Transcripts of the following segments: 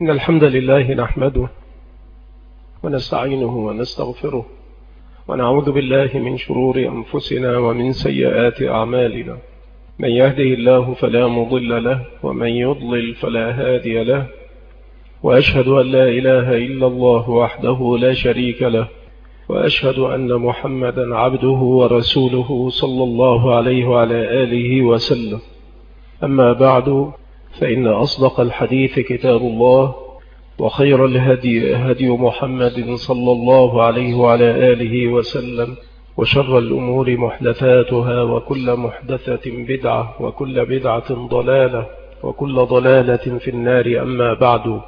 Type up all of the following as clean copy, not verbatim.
إن الحمد لله نحمده ونستعينه ونستغفره ونعوذ بالله من شرور أنفسنا ومن سيئات أعمالنا. من يهده الله فلا مضل له ومن يضلل فلا هادي له، وأشهد أن لا إله إلا الله وحده لا شريك له، وأشهد أن محمدا عبده ورسوله صلى الله عليه وعلى آله وسلم. أما بعد، فإن أصدق الحديث كتاب الله، وخير الهدي هدي محمد صلى الله عليه وعلى آله وسلم، وشر الأمور محدثاتها، وكل محدثة بدعة، وكل بدعة ضلالة، وكل ضلالة في النار. أما بعد،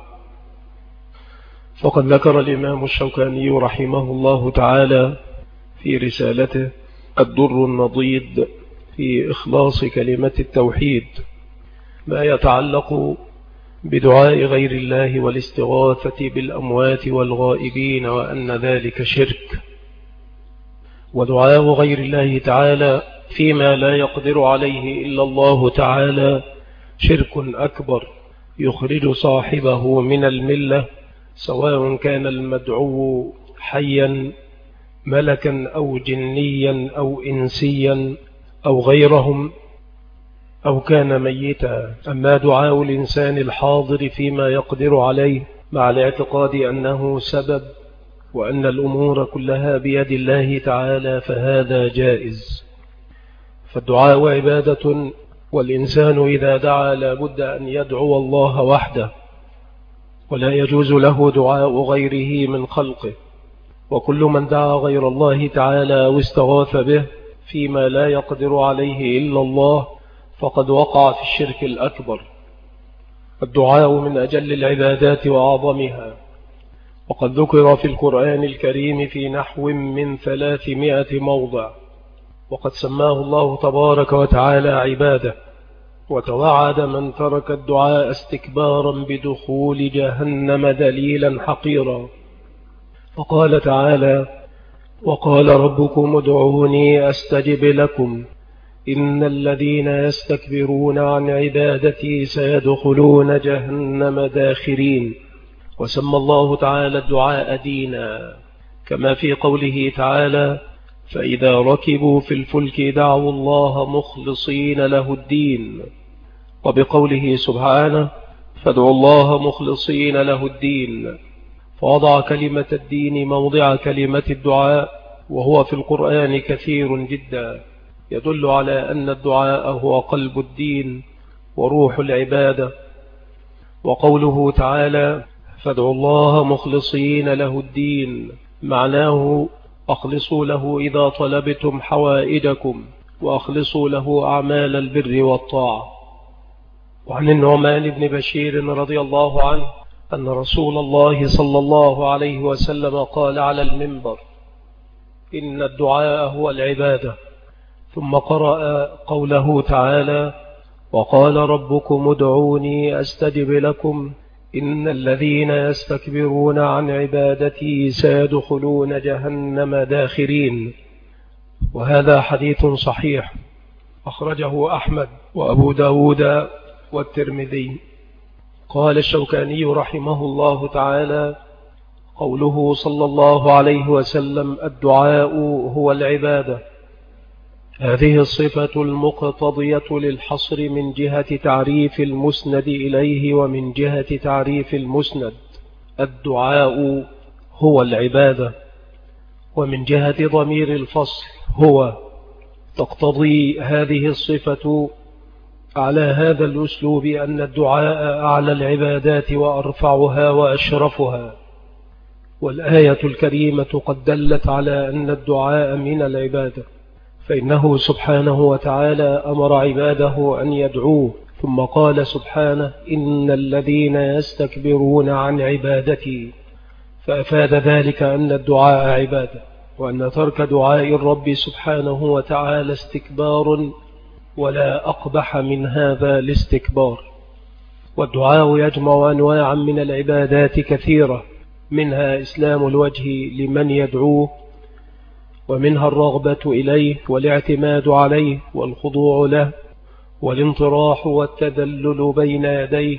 فقد ذكر الإمام الشوكاني رحمه الله تعالى في رسالته الدر النضيد في إخلاص كلمة التوحيد ما يتعلق بدعاء غير الله والاستغاثة بالأموات والغائبين، وأن ذلك شرك. ودعاء غير الله تعالى فيما لا يقدر عليه إلا الله تعالى شرك أكبر يخرج صاحبه من الملة، سواء كان المدعو حيا ملكا أو جنيا أو إنسيا أو غيرهم، أو كان ميتا. أما دعاء الإنسان الحاضر فيما يقدر عليه مع الاعتقاد أنه سبب وأن الأمور كلها بيد الله تعالى، فهذا جائز. فالدعاء عبادة، والإنسان إذا دعا لا بد أن يدعو الله وحده، ولا يجوز له دعاء غيره من خلقه. وكل من دعا غير الله تعالى واستغاث به فيما لا يقدر عليه إلا الله فقد وقع في الشرك الأكبر. الدعاء من أجل العبادات وأعظمها، وقد ذكر في القرآن الكريم في نحو من 300 موضع، وقد سماه الله تبارك وتعالى عبادة، وتوعد من ترك الدعاء استكبارا بدخول جهنم دليلا حقيرا. فقال تعالى: وقال ربكم ادعوني أستجب لكم إن الذين يستكبرون عن عبادتي سيدخلون جهنم داخرين. وسمى الله تعالى الدعاء دينا، كما في قوله تعالى: فإذا ركبوا في الفلك دعوا الله مخلصين له الدين. وبقوله سبحانه: فادعوا الله مخلصين له الدين، فوضع كلمة الدين موضع كلمة الدعاء، وهو في القرآن كثير جدا، يدل على أن الدعاء هو قلب الدين وروح العبادة. وقوله تعالى: فادعوا الله مخلصين له الدين، معناه أخلصوا له إذا طلبتم حوائجكم، وأخلصوا له أعمال البر والطاعة. وعن النعمان بن بشير رضي الله عنه أن رسول الله صلى الله عليه وسلم قال على المنبر: إن الدعاء هو العبادة. ثم قرأ قوله تعالى: وقال ربكم ادعوني أستجب لكم إن الذين يستكبرون عن عبادتي سيدخلون جهنم داخرين. وهذا حديث صحيح أخرجه أحمد وأبو داود والترمذي. قال الشوكاني رحمه الله تعالى: قوله صلى الله عليه وسلم الدعاء هو العبادة، هذه الصفة المقتضية للحصر من جهة تعريف المسند إليه ومن جهة تعريف المسند. الدعاء هو العبادة، ومن جهة ضمير الفصل هو، تقتضي هذه الصفة على هذا الأسلوب أن الدعاء أعلى العبادات وأرفعها وأشرفها. والآية الكريمة قد دلت على أن الدعاء من العبادة، فإنه سبحانه وتعالى أمر عباده أن يدعوه، ثم قال سبحانه: إن الذين يستكبرون عن عبادتي، فأفاد ذلك أن الدعاء عبادة، وأن ترك دعاء الرب سبحانه وتعالى استكبار، ولا أقبح من هذا الاستكبار. والدعاء يجمع أنواعا من العبادات كثيرة، منها إسلام الوجه لمن يدعوه، ومنها الرغبة إليه والاعتماد عليه والخضوع له والانطراح والتذلل بين يديه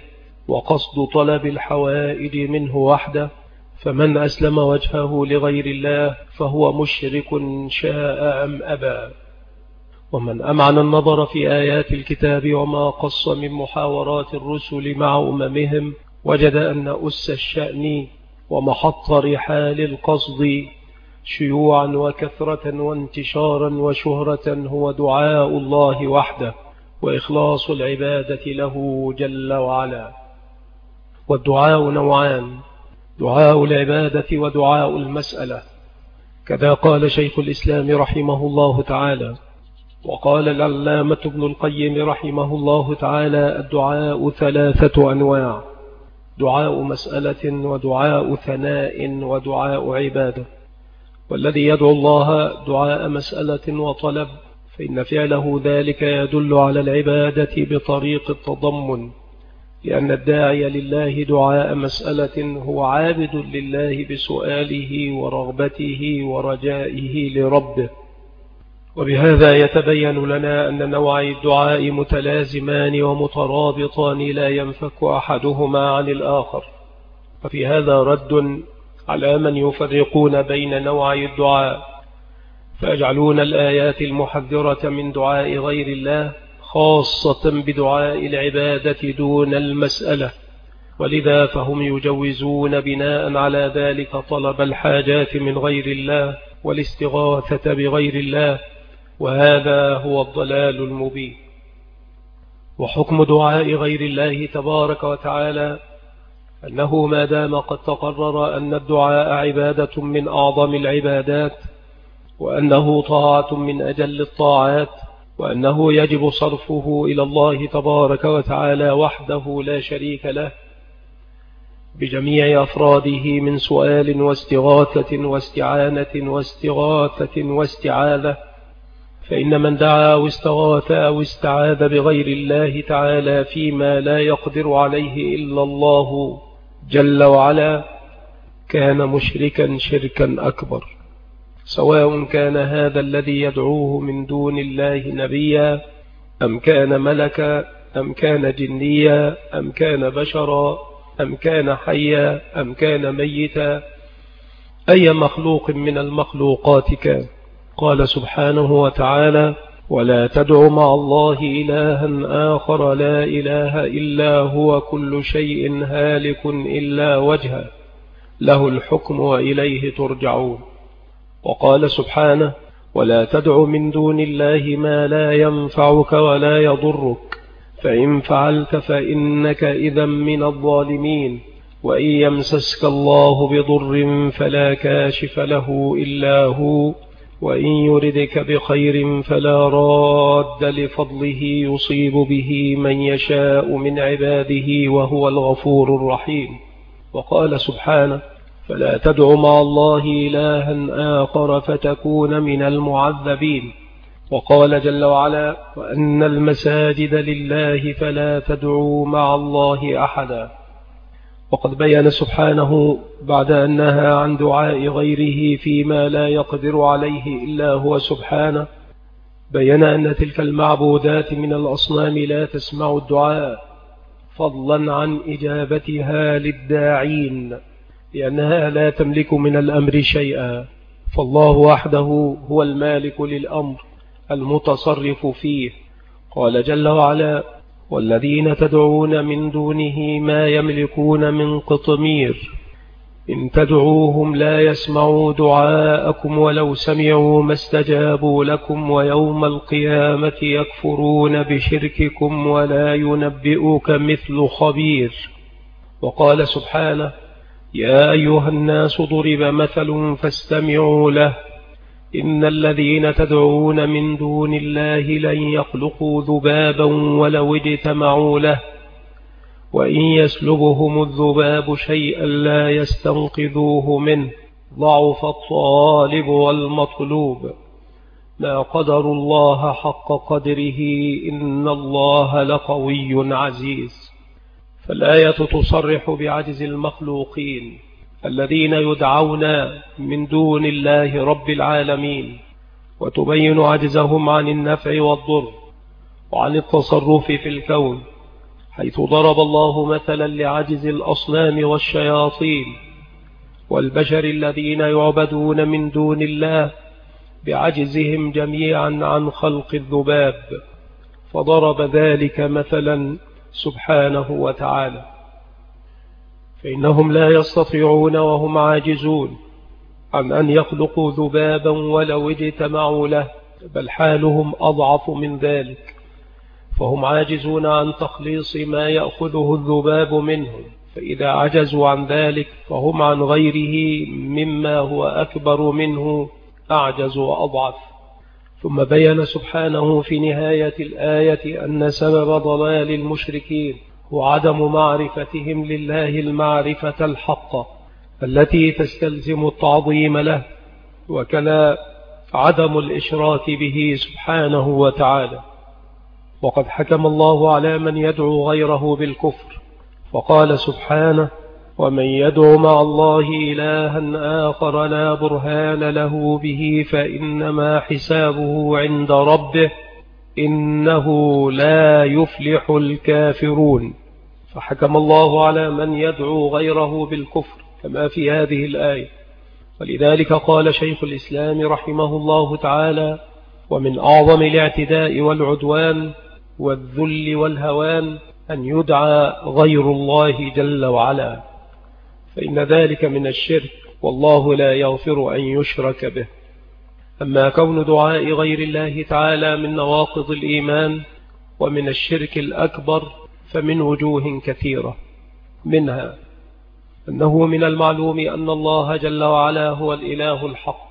وقصد طلب الحوائج منه وحده، فمن أسلم وجهه لغير الله فهو مشرك شاء أم أبى. ومن أمعن النظر في آيات الكتاب وما قص من محاورات الرسل مع أممهم وجد أن أس الشأن ومحط رحال القصد شيوعا وكثرة وانتشارا وشهرة هو دعاء الله وحده وإخلاص العبادة له جل وعلا. والدعاء نوعان: دعاء العبادة ودعاء المسألة، كذا قال شيخ الإسلام رحمه الله تعالى. وقال العلامة ابن القيم رحمه الله تعالى: الدعاء 3 أنواع: دعاء مسألة ودعاء ثناء ودعاء عبادة. والذي يدعو الله دعاء مسألة وطلب فإن فعله ذلك يدل على العبادة بطريق التضمن، لأن الداعي لله دعاء مسألة هو عابد لله بسؤاله ورغبته ورجائه لربه. وبهذا يتبين لنا أن نوعي الدعاء متلازمان ومترابطان لا ينفك أحدهما عن الآخر. وفي هذا رد على من يفرقون بين نوعي الدعاء فيجعلون الآيات المحذرة من دعاء غير الله خاصة بدعاء العبادة دون المسألة، ولذا فهم يجوزون بناء على ذلك طلب الحاجات من غير الله والاستغاثة بغير الله، وهذا هو الضلال المبين. وحكم دعاء غير الله تبارك وتعالى أنه ما دام قد تقرر أن الدعاء عبادة من أعظم العبادات، وأنه طاعة من أجل الطاعات، وأنه يجب صرفه إلى الله تبارك وتعالى وحده لا شريك له بجميع أفراده من سؤال واستغاثة واستعانة واستغاثة واستعاذة، فإن من دعا واستغاث أو استعاذ بغير الله تعالى فيما لا يقدر عليه إلا الله جل وعلا كان مشركا شركا أكبر، سواء كان هذا الذي يدعوه من دون الله نبيا أم كان ملكا أم كان جنيا أم كان بشرا أم كان حيا أم كان ميتا، أي مخلوق من المخلوقات كان. قال سبحانه وتعالى: ولا تدع مع الله إلها آخر لا إله إلا هو كل شيء هالك إلا وجهه له الحكم وإليه ترجعون. وقال سبحانه: ولا تدع من دون الله ما لا ينفعك ولا يضرك فإن فعلت فإنك إذا من الظالمين وإن يمسسك الله بضر فلا كاشف له إلا هو وإن يردك بخير فلا راد لفضله يصيب به من يشاء من عباده وهو الغفور الرحيم. وقال سبحانه: فلا تدع مع الله إلها آخر فتكون من المعذبين. وقال جل وعلا: وأن المساجد لله فلا تدعوا مع الله أحدا. وقد بيّن سبحانه بعد أن نهى عن دعاء غيره فيما لا يقدر عليه إلا هو سبحانه، بيّن أن تلك المعبودات من الأصنام لا تسمع الدعاء فضلا عن إجابتها للداعين، لأنها لا تملك من الأمر شيئا، فالله وحده هو المالك للأمر المتصرف فيه. قال جل وعلا: والذين تدعون من دونه ما يملكون من قطمير إن تدعوهم لا يسمعوا دعاءكم ولو سمعوا ما استجابوا لكم ويوم القيامة يكفرون بشرككم ولا ينبئوك مثل خبير. وقال سبحانه: يا أيها الناس ضرب مثل فاستمعوا له إن الذين تدعون من دون الله لن يخلقوا ذبابا ولو اجتمعوا له وإن يسلبهم الذباب شيئا لا يستنقذوه منه ضعف الطالب والمطلوب ما قدر الله حق قدره إن الله لقوي عزيز. فالآية تصرح بعجز المخلوقين الذين يدعون من دون الله رب العالمين، وتبين عجزهم عن النفع والضر وعن التصرف في الكون، حيث ضرب الله مثلا لعجز الأصنام والشياطين والبشر الذين يعبدون من دون الله بعجزهم جميعا عن خلق الذباب، فضرب ذلك مثلا سبحانه وتعالى، فإنهم لا يستطيعون وهم عاجزون عن أن يخلقوا ذبابا ولو اجتمعوا له، بل حالهم أضعف من ذلك، فهم عاجزون عن تخليص ما يأخذه الذباب منهم، فإذا عجزوا عن ذلك فهم عن غيره مما هو أكبر منه أعجز وأضعف. ثم بين سبحانه في نهاية الآية أن سبب ضلال المشركين هو عدم معرفتهم لله المعرفة الحقة التي تستلزم التعظيم له، وكذا عدم الإشراك به سبحانه وتعالى. وقد حكم الله على من يدعو غيره بالكفر، فقال سبحانه: ومن يدعو مع الله إلها آخر لا برهان له به فإنما حسابه عند ربه إنه لا يفلح الكافرون. فحكم الله على من يدعو غيره بالكفر كما في هذه الآية. ولذلك قال شيخ الإسلام رحمه الله تعالى: ومن أعظم الاعتداء والعدوان والذل والهوان أن يدعى غير الله جل وعلا، فإن ذلك من الشرك، والله لا يغفر أن يشرك به. أما كون دعاء غير الله تعالى من نواقض الإيمان ومن الشرك الأكبر فمن وجوه كثيرة، منها أنه من المعلوم أن الله جل وعلا هو الإله الحق،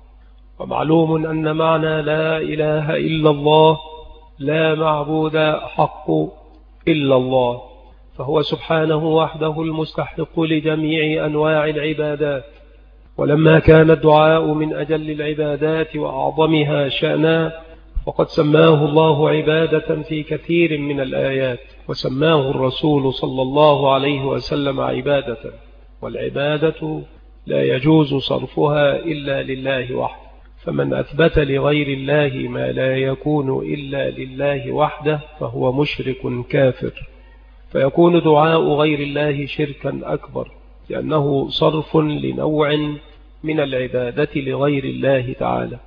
ومعلوم أن معنى لا إله إلا الله لا معبود حق إلا الله، فهو سبحانه وحده المستحق لجميع أنواع العبادات. ولما كان الدعاء من أجل العبادات وأعظمها شأنا فقد سماه الله عبادة في كثير من الآيات، وسماه الرسول صلى الله عليه وسلم عبادة، والعبادة لا يجوز صرفها إلا لله وحده، فمن أثبت لغير الله ما لا يكون إلا لله وحده فهو مشرك كافر، فيكون دعاء غير الله شركا أكبر، لأنه صرف لنوع من العبادة لغير الله تعالى.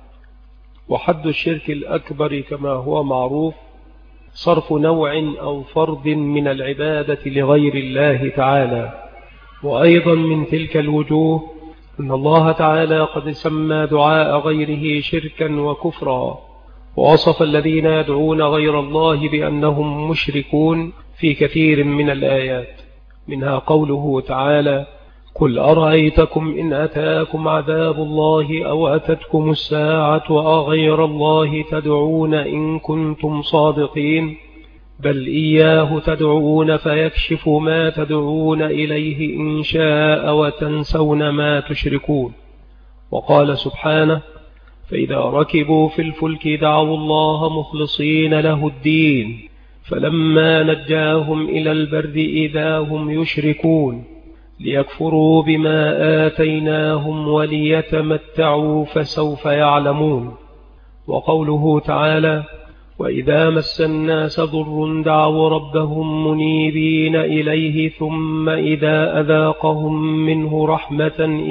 وحد الشرك الأكبر كما هو معروف صرف نوع أو فرد من العبادة لغير الله تعالى. وأيضا من تلك الوجوه أن الله تعالى قد سمى دعاء غيره شركا وكفرا، ووصف الذين يدعون غير الله بأنهم مشركون في كثير من الآيات، منها قوله تعالى: قل أرأيتكم إن أتاكم عذاب الله أو أتتكم الساعة أغير الله تدعون إن كنتم صادقين بل إياه تدعون فيكشف ما تدعون إليه إن شاء وتنسون ما تشركون. وقال سبحانه: فإذا ركبوا في الفلك دعوا الله مخلصين له الدين فلما نجاهم إلى البر إذا هم يشركون ليكفروا بما آتيناهم وليتمتعوا فسوف يعلمون. وقوله تعالى: وإذا مس الناس ضر دعوا ربهم منيبين إليه ثم إذا أذاقهم منه رحمة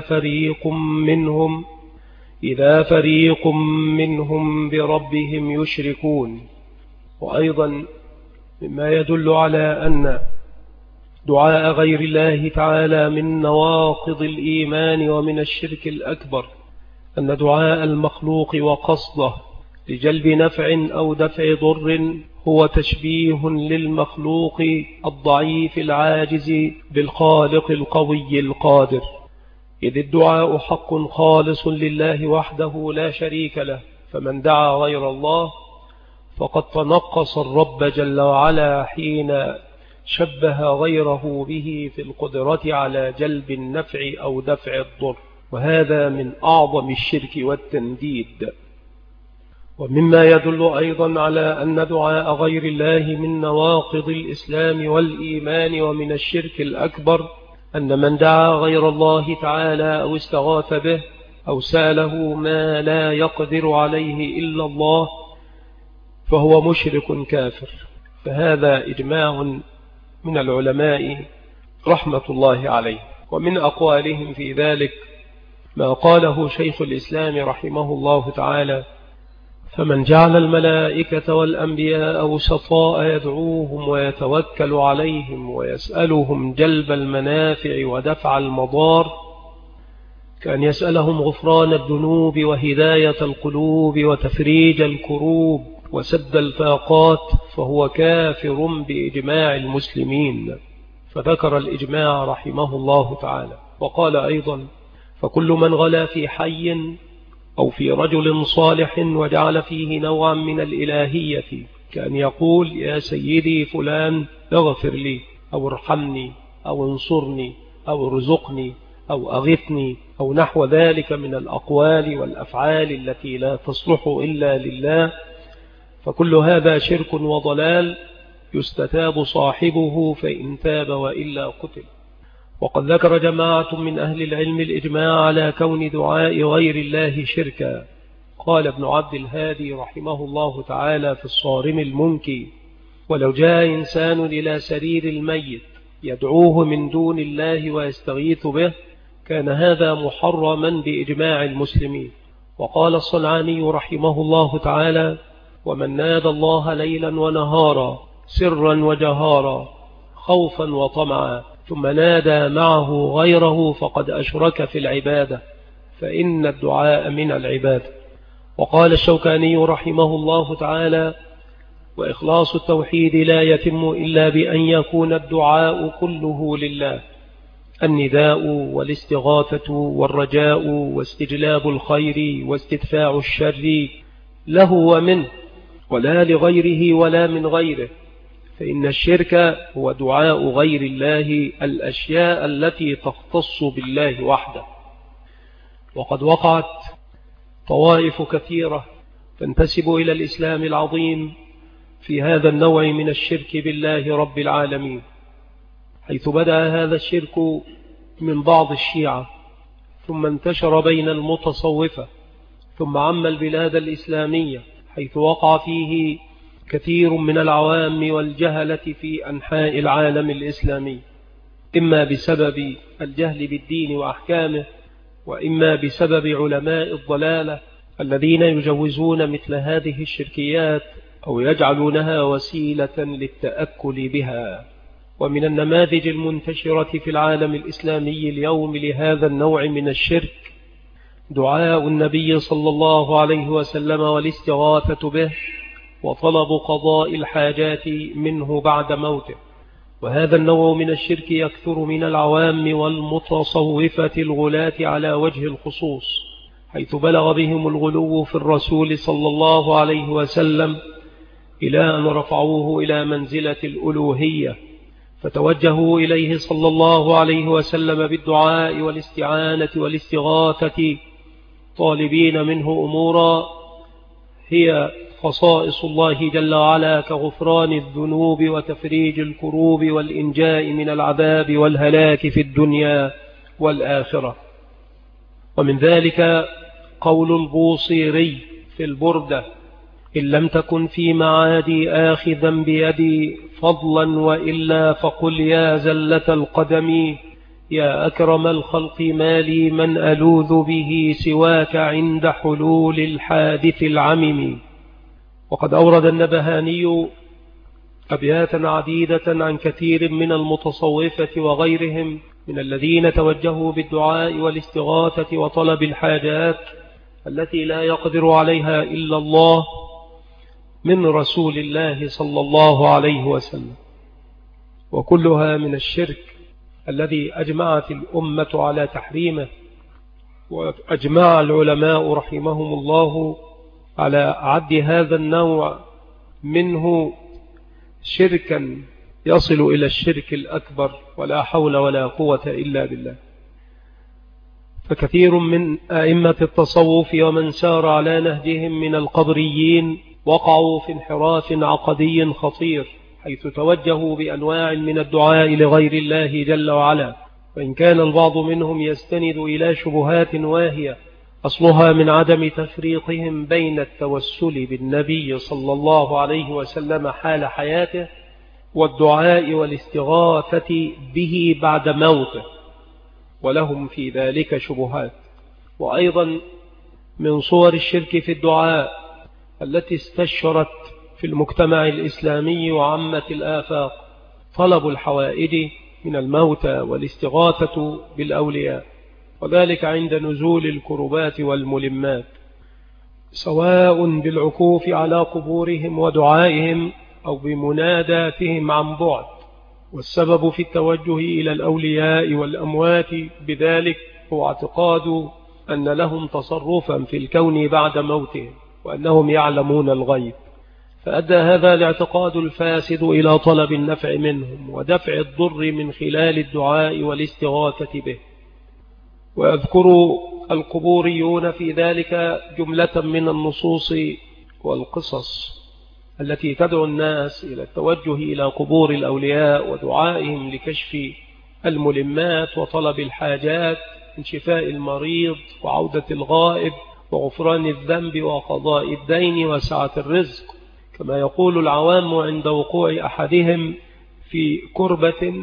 إذا فريق منهم بربهم يشركون. وأيضا مما يدل على أن دعاء غير الله تعالى من نواقض الإيمان ومن الشرك الأكبر أن دعاء المخلوق وقصده لجلب نفع أو دفع ضر هو تشبيه للمخلوق الضعيف العاجز بالخالق القوي القادر، إذ الدعاء حق خالص لله وحده لا شريك له، فمن دعا غير الله فقد تنقص الرب جل وعلا حين شبه غيره به في القدرة على جلب النفع أو دفع الضر، وهذا من أعظم الشرك والتنديد. ومما يدل أيضا على أن دعاء غير الله من نواقض الإسلام والإيمان ومن الشرك الأكبر أن من دعا غير الله تعالى أو استغاث به أو سأله ما لا يقدر عليه إلا الله فهو مشرك كافر، فهذا إجماع من العلماء رحمة الله عليه. ومن أقوالهم في ذلك ما قاله شيخ الإسلام رحمه الله تعالى: فمن جعل الملائكة والأنبياء وسطاء يدعوهم ويتوكل عليهم ويسألهم جلب المنافع ودفع المضار كأن يسألهم غفران الذنوب وهداية القلوب وتفريج الكروب وسد الفاقات، فهو كافر بإجماع المسلمين. فذكر الإجماع رحمه الله تعالى. وقال أيضا: فكل من غلا في حي أو في رجل صالح وجعل فيه نوعا من الإلهية، كأن يقول: يا سيدي فلان اغفر لي أو ارحمني أو انصرني أو ارزقني أو أغثني أو نحو ذلك من الأقوال والأفعال التي لا تصلح إلا لله، فكل هذا شرك وضلال يستتاب صاحبه فإن تاب وإلا قتل. وقد ذكر جماعة من أهل العلم الإجماع على كون دعاء غير الله شركا. قال ابن عبد الهادي رحمه الله تعالى في الصارم المنكي: ولو جاء إنسان إلى سرير الميت يدعوه من دون الله ويستغيث به كان هذا محرما بإجماع المسلمين. وقال الصنعاني رحمه الله تعالى: ومن نادى الله ليلا ونهارا سرا وجهارا خوفا وطمعا ثم نادى معه غيره فقد أشرك في العبادة، فإن الدعاء من العبادة. وقال الشوكاني رحمه الله تعالى: وإخلاص التوحيد لا يتم إلا بأن يكون الدعاء كله لله، النداء والاستغاثة والرجاء واستجلاب الخير واستدفاع الشر له ومنه، ولا لغيره ولا من غيره، فإن الشرك هو دعاء غير الله الأشياء التي تختص بالله وحده. وقد وقعت طوائف كثيرة تنتسب إلى الإسلام العظيم في هذا النوع من الشرك بالله رب العالمين، حيث بدأ هذا الشرك من بعض الشيعة، ثم انتشر بين المتصوفة، ثم عم البلاد الإسلامية، حيث وقع فيه كثير من العوام والجهلة في أنحاء العالم الإسلامي، إما بسبب الجهل بالدين وأحكامه، وإما بسبب علماء الضلالة الذين يجوزون مثل هذه الشركيات أو يجعلونها وسيلة للتأكل بها. ومن النماذج المنتشرة في العالم الإسلامي اليوم لهذا النوع من الشرك دعاء النبي صلى الله عليه وسلم والاستغاثة به وطلب قضاء الحاجات منه بعد موته. وهذا النوع من الشرك يكثر من العوام والمتصوفة الغلاة على وجه الخصوص، حيث بلغ بهم الغلو في الرسول صلى الله عليه وسلم إلى أن رفعوه إلى منزلة الألوهية، فتوجهوا إليه صلى الله عليه وسلم بالدعاء والاستعانة والاستغاثة طالبين منه أمورا هي خصائص الله جل وعلا كغفران الذنوب وتفريج الكروب والإنجاء من العذاب والهلاك في الدنيا والآخرة. ومن ذلك قول البوصيري في البردة: إن لم تكن في معادي آخذا بيدي فضلا وإلا فقل يا زلة القدم يا أكرم الخلق ما لي من ألوذ به سواك عند حلول الحادث العمم. وقد أورد النبهاني أبياتا عديدة عن كثير من المتصوفة وغيرهم من الذين توجهوا بالدعاء والاستغاثة وطلب الحاجات التي لا يقدر عليها إلا الله من رسول الله صلى الله عليه وسلم، وكلها من الشرك الذي أجمعت الأمة على تحريمه، وأجمع العلماء رحمهم الله على عد هذا النوع منه شركا يصل إلى الشرك الأكبر، ولا حول ولا قوة إلا بالله. فكثير من أئمة التصوف ومن سار على نهجهم من القبريين وقعوا في انحراف عقدي خطير، حيث توجهوا بأنواع من الدعاء لغير الله جل وعلا، وإن كان البعض منهم يستند إلى شبهات واهية أصلها من عدم تفريقهم بين التوسل بالنبي صلى الله عليه وسلم حال حياته والدعاء والاستغاثة به بعد موته، ولهم في ذلك شبهات. وأيضا من صور الشرك في الدعاء التي استشرت في المجتمع الإسلامي وعامة الآفاق طلب الحوائج من الموتى والاستغاثة بالأولياء، وذلك عند نزول الكربات والملمات، سواء بالعكوف على قبورهم ودعائهم أو بمناداتهم عن بعد. والسبب في التوجه إلى الأولياء والأموات بذلك هو اعتقاد أن لهم تصرفا في الكون بعد موتهم، وأنهم يعلمون الغيب، فأدى هذا الاعتقاد الفاسد إلى طلب النفع منهم ودفع الضر من خلال الدعاء والاستغاثة به. ويذكر القبوريون في ذلك جملة من النصوص والقصص التي تدعو الناس إلى التوجه إلى قبور الأولياء ودعائهم لكشف الملمات وطلب الحاجات من شفاء المريض وعودة الغائب وغفران الذنب وقضاء الدين وسعة الرزق، كما يقول العوام عند وقوع أحدهم في كربة: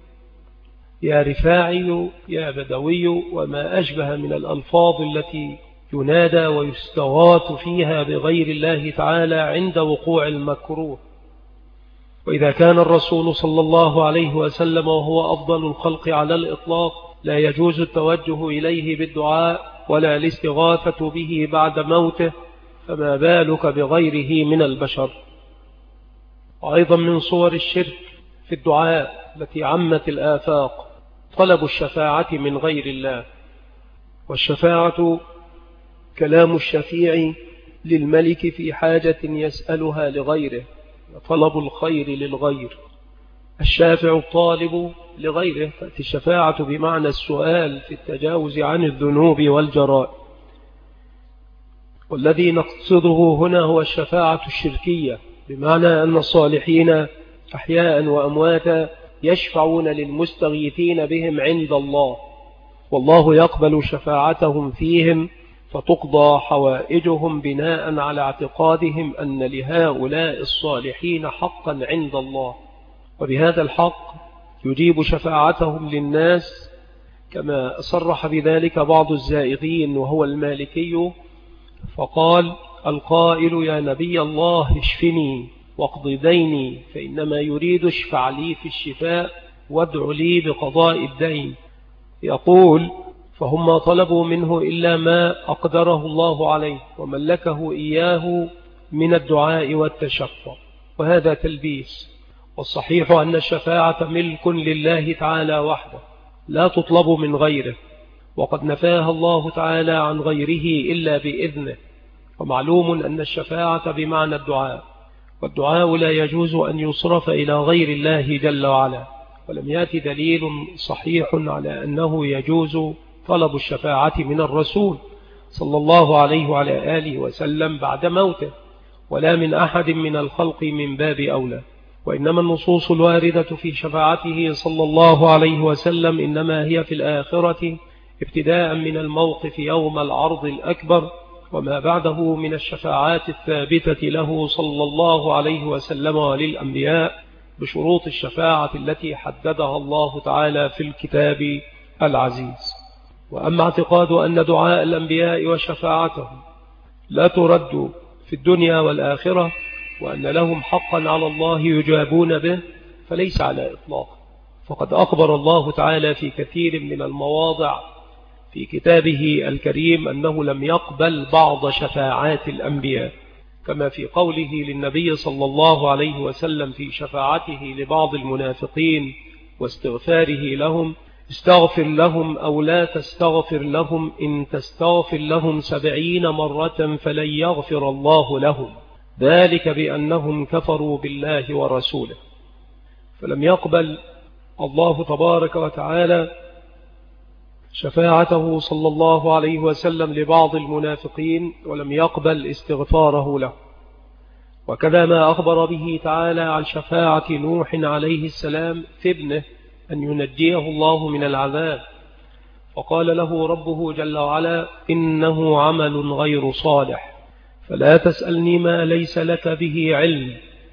يا رفاعي يا بدوي، وما أشبه من الألفاظ التي ينادى ويستغاث فيها بغير الله تعالى عند وقوع المكروه. وإذا كان الرسول صلى الله عليه وسلم وهو أفضل الخلق على الإطلاق لا يجوز التوجه إليه بالدعاء ولا الاستغاثة به بعد موته، فما بالك بغيره من البشر. وأيضا من صور الشرك في الدعاء التي عمت الآفاق طلب الشفاعة من غير الله. والشفاعة كلام الشفيع للملك في حاجة يسألها لغيره، وطلب الخير للغير. الشافع الطالب لغيره، فأتي الشفاعة بمعنى السؤال في التجاوز عن الذنوب والجرائم. والذي نقصده هنا هو الشفاعة الشركية، بمعنى أن الصالحين أحياء وأمواتا يشفعون للمستغيثين بهم عند الله، والله يقبل شفاعتهم فيهم فتقضى حوائجهم بناء على اعتقادهم أن لهؤلاء الصالحين حقا عند الله، وبهذا الحق يجيب شفاعتهم للناس، كما صرح بذلك بعض الزائغين وهو المالكي، فقال: القائل يا نبي الله اشفني واقض ديني، فإنما يريد اشفع لي في الشفاء وادع لي بقضاء الدين. يقول: فهم ما طلبوا منه إلا ما أقدره الله عليه وملكه إياه من الدعاء والتشفع، وهذا تلبيس. والصحيح أن الشفاعة ملك لله تعالى وحده لا تطلب من غيره، وقد نفاها الله تعالى عن غيره إلا بإذنه. ومعلوم أن الشفاعة بمعنى الدعاء، والدعاء لا يجوز أن يصرف إلى غير الله جل وعلا، ولم يأتي دليل صحيح على أنه يجوز طلب الشفاعة من الرسول صلى الله عليه وعلى آله وسلم بعد موته، ولا من أحد من الخلق من باب أولى. وإنما النصوص الواردة في شفاعته صلى الله عليه وسلم إنما هي في الآخرة، ابتداء من الموقف يوم العرض الأكبر، وما بعده من الشفاعات الثابتة له صلى الله عليه وسلم وللأنبياء بشروط الشفاعة التي حددها الله تعالى في الكتاب العزيز. وأما اعتقاد أن دعاء الأنبياء وشفاعتهم لا ترد في الدنيا والآخرة، وأن لهم حقا على الله يجابون به، فليس على إطلاق. فقد أخبر الله تعالى في كثير من المواضع في كتابه الكريم أنه لم يقبل بعض شفاعات الأنبياء، كما في قوله للنبي صلى الله عليه وسلم في شفاعته لبعض المنافقين واستغفاره لهم: استغفر لهم أو لا تستغفر لهم، إن تستغفر لهم 70 مرة فلن يغفر الله لهم، ذلك بأنهم كفروا بالله ورسوله. فلم يقبل الله تبارك وتعالى شفاعته صلى الله عليه وسلم لبعض المنافقين، ولم يقبل استغفاره له. وكذا ما أخبر به تعالى عن شفاعة نوح عليه السلام في ابنه أن ينجيه الله من العذاب، فقال له ربه جل وعلا: إنه عمل غير صالح فلا تسألني ما ليس لك به علم،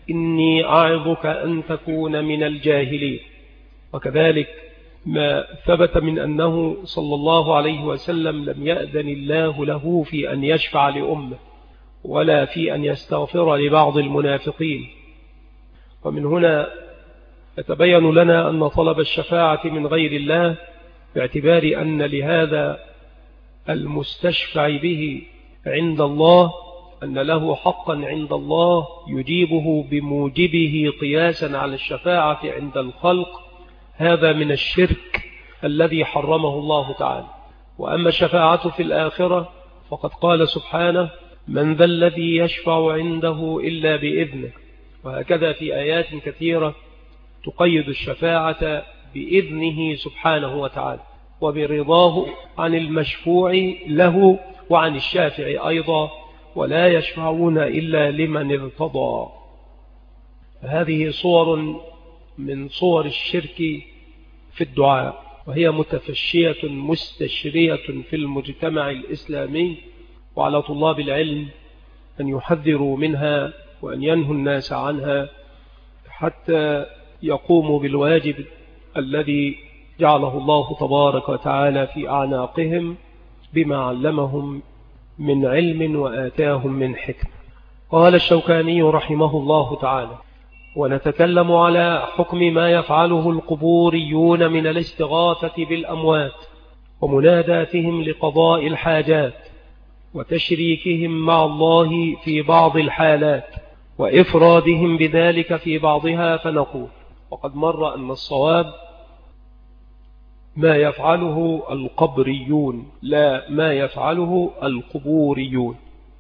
إني أعظك أن تكون من الجاهلين. وكذلك ما ثبت من أنه صلى الله عليه وسلم لم يأذن الله له في أن يشفع لأمه ولا في أن يستغفر لبعض المنافقين. ومن هنا يتبين لنا أن طلب الشفاعة من غير الله باعتبار أن لهذا المستشفع به عند الله أن له حقا عند الله يجيبه بموجبه قياسا على الشفاعة عند الخلق، هذا من الشرك الذي حرمه الله تعالى. وأما الشفاعة في الآخرة فقد قال سبحانه: من ذا الذي يشفع عنده إلا بإذنه. وهكذا في آيات كثيرة تقيد الشفاعة بإذنه سبحانه وتعالى وبرضاه عن المشفوع له وعن الشافع أيضا، ولا يشفعون إلا لمن ارتضى. هذه صور من صور الشرك في الدعاء، وهي متفشية مستشرية في المجتمع الإسلامي، وعلى طلاب العلم أن يحذروا منها وأن ينهوا الناس عنها حتى يقوموا بالواجب الذي جعله الله تبارك وتعالى في أعناقهم بما علمهم من علم وآتاهم من حكمة. قال الشوكاني رحمه الله تعالى: ونتكلم على حكم ما يفعله القبوريون من الاستغاثة بالأموات ومناداتهم لقضاء الحاجات وتشريكهم مع الله في بعض الحالات وإفرادهم بذلك في بعضها. فنقول: وقد مر أن الصواب ما يفعله القبريون لا ما يفعله القبوريون.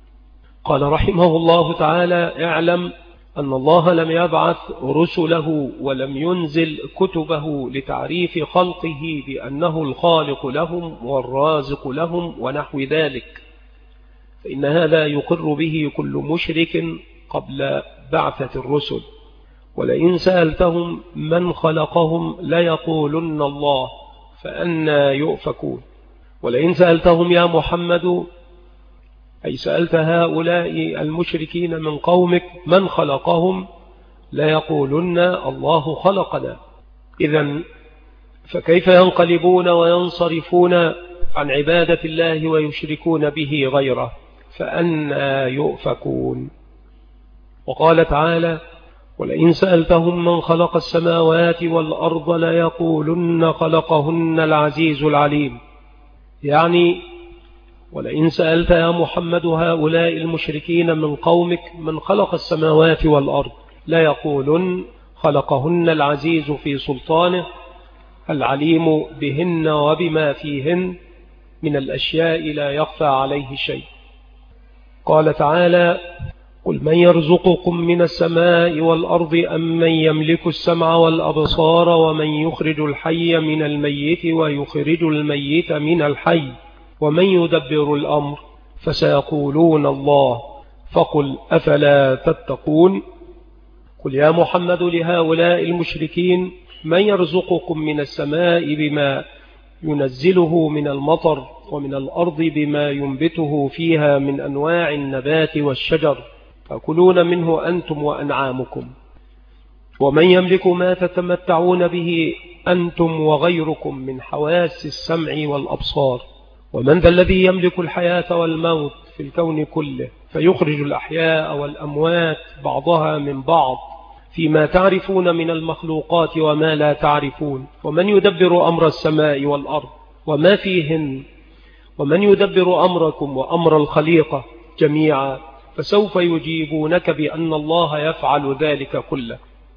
قال رحمه الله تعالى: اعلم أن الله لم يبعث رسله ولم ينزل كتبه لتعريف خلقه بأنه الخالق لهم والرازق لهم ونحو ذلك، فإن هذا يقر به كل مشرك قبل بعثة الرسل. ولئن سألتهم من خلقهم ليقولن الله، فأنى يؤفكون. ولئن سألتهم يا محمد، أي سألت هؤلاء المشركين من قومك من خلقهم، ليقولن الله خلقنا. إذن فكيف ينقلبون وينصرفون عن عبادة الله ويشركون به غيره؟ فأنى يؤفكون. وقال تعالى: ولئن سألتهم من خلق السماوات والأرض ليقولن خلقهن العزيز العليم. يعني ولئن سألت يا محمد هؤلاء المشركين من قومك من خلق السماوات والأرض ليقولن خلقهن العزيز في سلطانه العليم بهن وبما فيهن من الأشياء لا يخفى عليه شيء. قال تعالى: قل من يرزقكم من السماء والأرض أم من يملك السمع والأبصار ومن يخرج الحي من الميت ويخرج الميت من الحي ومن يدبر الأمر فسيقولون الله فقل أفلا تتقون. قل يا محمد لهؤلاء المشركين من يرزقكم من السماء بما ينزله من المطر ومن الأرض بما ينبته فيها من أنواع النبات والشجر تأكلون منه أنتم وأنعامكم، ومن يملك ما تتمتعون به أنتم وغيركم من حواس السمع والأبصار، ومن ذا الذي يملك الحياة والموت في الكون كله فيخرج الأحياء والأموات بعضها من بعض فيما تعرفون من المخلوقات وما لا تعرفون، ومن يدبر أمر السماء والأرض وما فيهن، ومن يدبر أمركم وأمر الخليقة جميعا، فسوف يجيبونك بأن الله يفعل ذلك كله.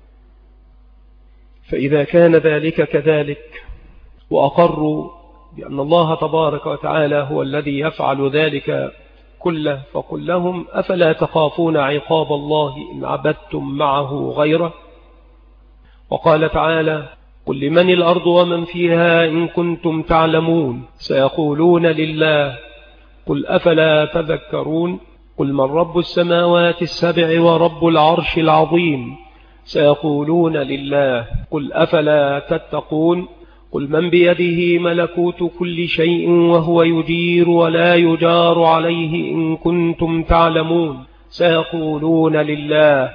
فإذا كان ذلك كذلك وأقروا بأن الله تبارك وتعالى هو الذي يفعل ذلك كله، فقل لهم أفلا تخافون عقاب الله إن عبدتم معه غيره. وقال تعالى: قل لمن الأرض ومن فيها إن كنتم تعلمون سيقولون لله قل أفلا تذكرون. قل من رب السماوات السبع ورب العرش العظيم سيقولون لله قل أفلا تتقون. قل من بيده ملكوت كل شيء وهو يجير ولا يجار عليه إن كنتم تعلمون سيقولون لله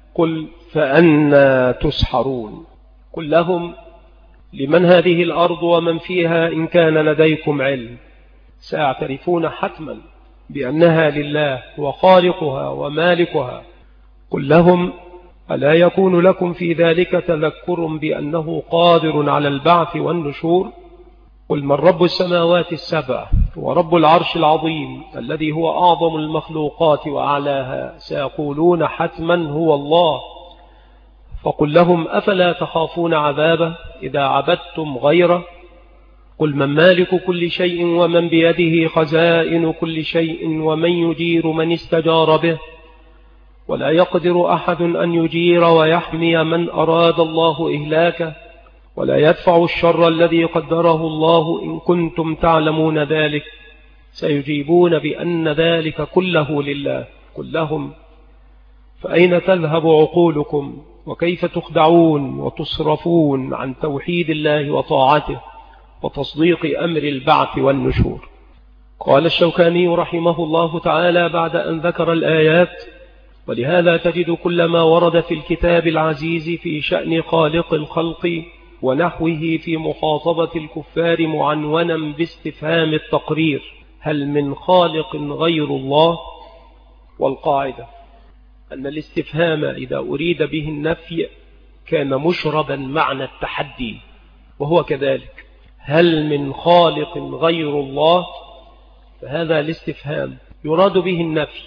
قل فأنى تسحرون. قل لهم لمن هذه الأرض ومن فيها إن كان لديكم علم، سيعترفون حتما بأنها لله وخالقها ومالكها. قل لهم ألا يكون لكم في ذلك تذكر بأنه قادر على البعث والنشور؟ قل من رب السماوات السبع ورب العرش العظيم الذي هو أعظم المخلوقات وأعلاها، سيقولون حتما هو الله. فقل لهم أفلا تخافون عذابه إذا عبدتم غيره؟ قل من مالك كل شيء ومن بيده خزائن كل شيء ومن يجير من استجار به، ولا يقدر أحد أن يجير ويحمي من أراد الله إهلاكه، ولا يدفع الشر الذي قدره الله إن كنتم تعلمون ذلك. سيجيبون بأن ذلك كله لله. قل لهم فأين تذهب عقولكم وكيف تخدعون وتصرفون عن توحيد الله وطاعته وتصديق أمر البعث والنشور؟ قال الشوكاني رحمه الله تعالى بعد أن ذكر الآيات: ولهذا تجد كل ما ورد في الكتاب العزيز في شأن خالق الخلق ونحوه في مخاطبة الكفار معنونا باستفهام التقرير: هل من خالق غير الله؟ والقاعدة أن الاستفهام إذا أريد به النفي كان مشربا معنى التحدي، وهو كذلك: هل من خالق غير الله؟ فهذا الاستفهام يراد به النفي،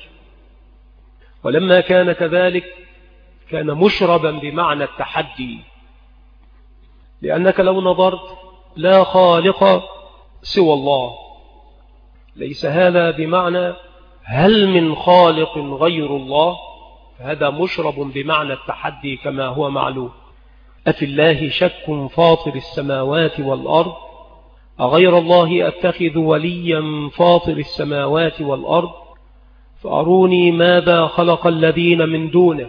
ولما كان كذلك كان مشربا بمعنى التحدي، لأنك لو نظرت لا خالق سوى الله، ليس هذا بمعنى هل من خالق غير الله، فهذا مشرب بمعنى التحدي كما هو معلوم. أفي الله شك فاطر السماوات والأرض، أغير الله أتخذ وليا فاطر السماوات والأرض، فأروني ماذا خلق الذين من دونه.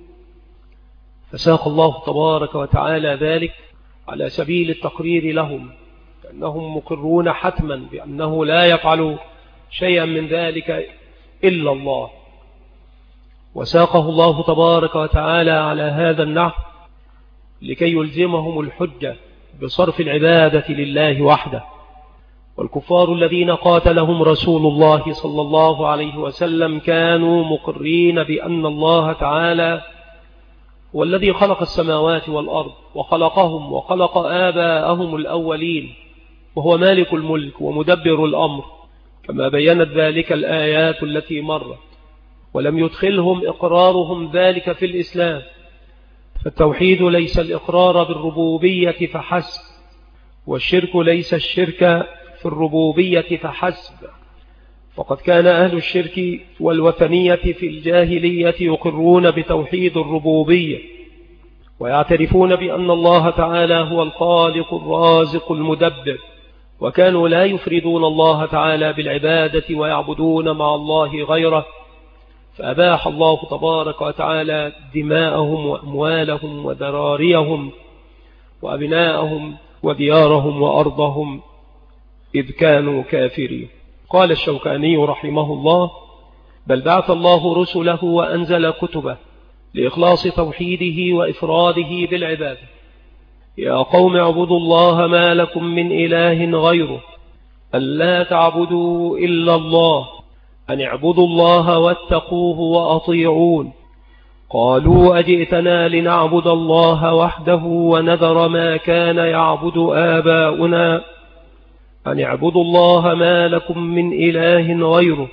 فساق الله تبارك وتعالى ذلك على سبيل التقرير لهم، لأنهم مقرون حتما بأنه لا يفعل شيئا من ذلك إلا الله. وساقه الله تبارك وتعالى على هذا النحو لكي يلزمهم الحجة بصرف العبادة لله وحده. والكفار الذين قاتلهم رسول الله صلى الله عليه وسلم كانوا مقرين بأن الله تعالى هو الذي خلق السماوات والأرض وخلقهم وخلق آباءهم الأولين، وهو مالك الملك ومدبر الأمر، كما بيّنت ذلك الآيات التي مرت. ولم يدخلهم إقرارهم ذلك في الإسلام، فالتوحيد ليس الإقرار بالربوبية فحسب، والشرك ليس الشرك في الربوبية فحسب. فقد كان أهل الشرك والوثنية في الجاهلية يقرون بتوحيد الربوبية، ويعترفون بأن الله تعالى هو الخالق الرازق المدبر، وكانوا لا يفردون الله تعالى بالعبادة ويعبدون مع الله غيره. فأباح الله تبارك وتعالى دماءهم وأموالهم وذراريهم وأبناءهم وديارهم وأرضهم إذ كانوا كافرين. قال الشوكاني رحمه الله: بل بعث الله رسله وأنزل كتبه لإخلاص توحيده وإفراده بالعبادة. يا قوم اعبدوا الله ما لكم من إله غيره، أن لا تعبدوا إلا الله، أن اعبدوا الله واتقوه وأطيعون. قالوا أجئتنا لنعبد الله وحده ونذر ما كان يعبد آباؤنا، أن اعبدوا الله ما لكم من إله غيره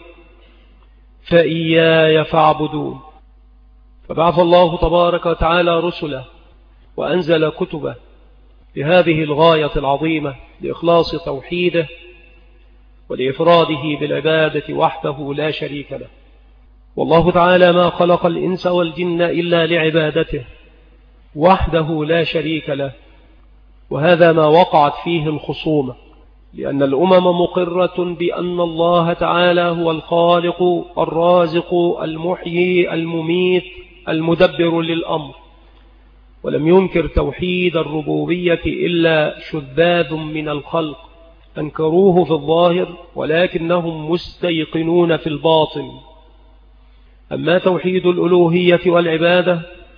فإياي فاعبدون. فبعث الله تبارك وتعالى رسله وأنزل كتبه بهذه الغاية العظيمة لإخلاص توحيده ولإفراده بالعبادة وحده لا شريك له. والله تعالى ما خلق الإنس والجن إلا لعبادته وحده لا شريك له، وهذا ما وقعت فيه الخصومة، لأن الأمم مقرة بأن الله تعالى هو الخالق الرازق المحيي المميت المدبر للأمر، ولم ينكر توحيد الربوبية إلا شذاذ من الخلق أنكروه في الظاهر ولكنهم مستيقنون في الباطن. أما توحيد الألوهية والعبادة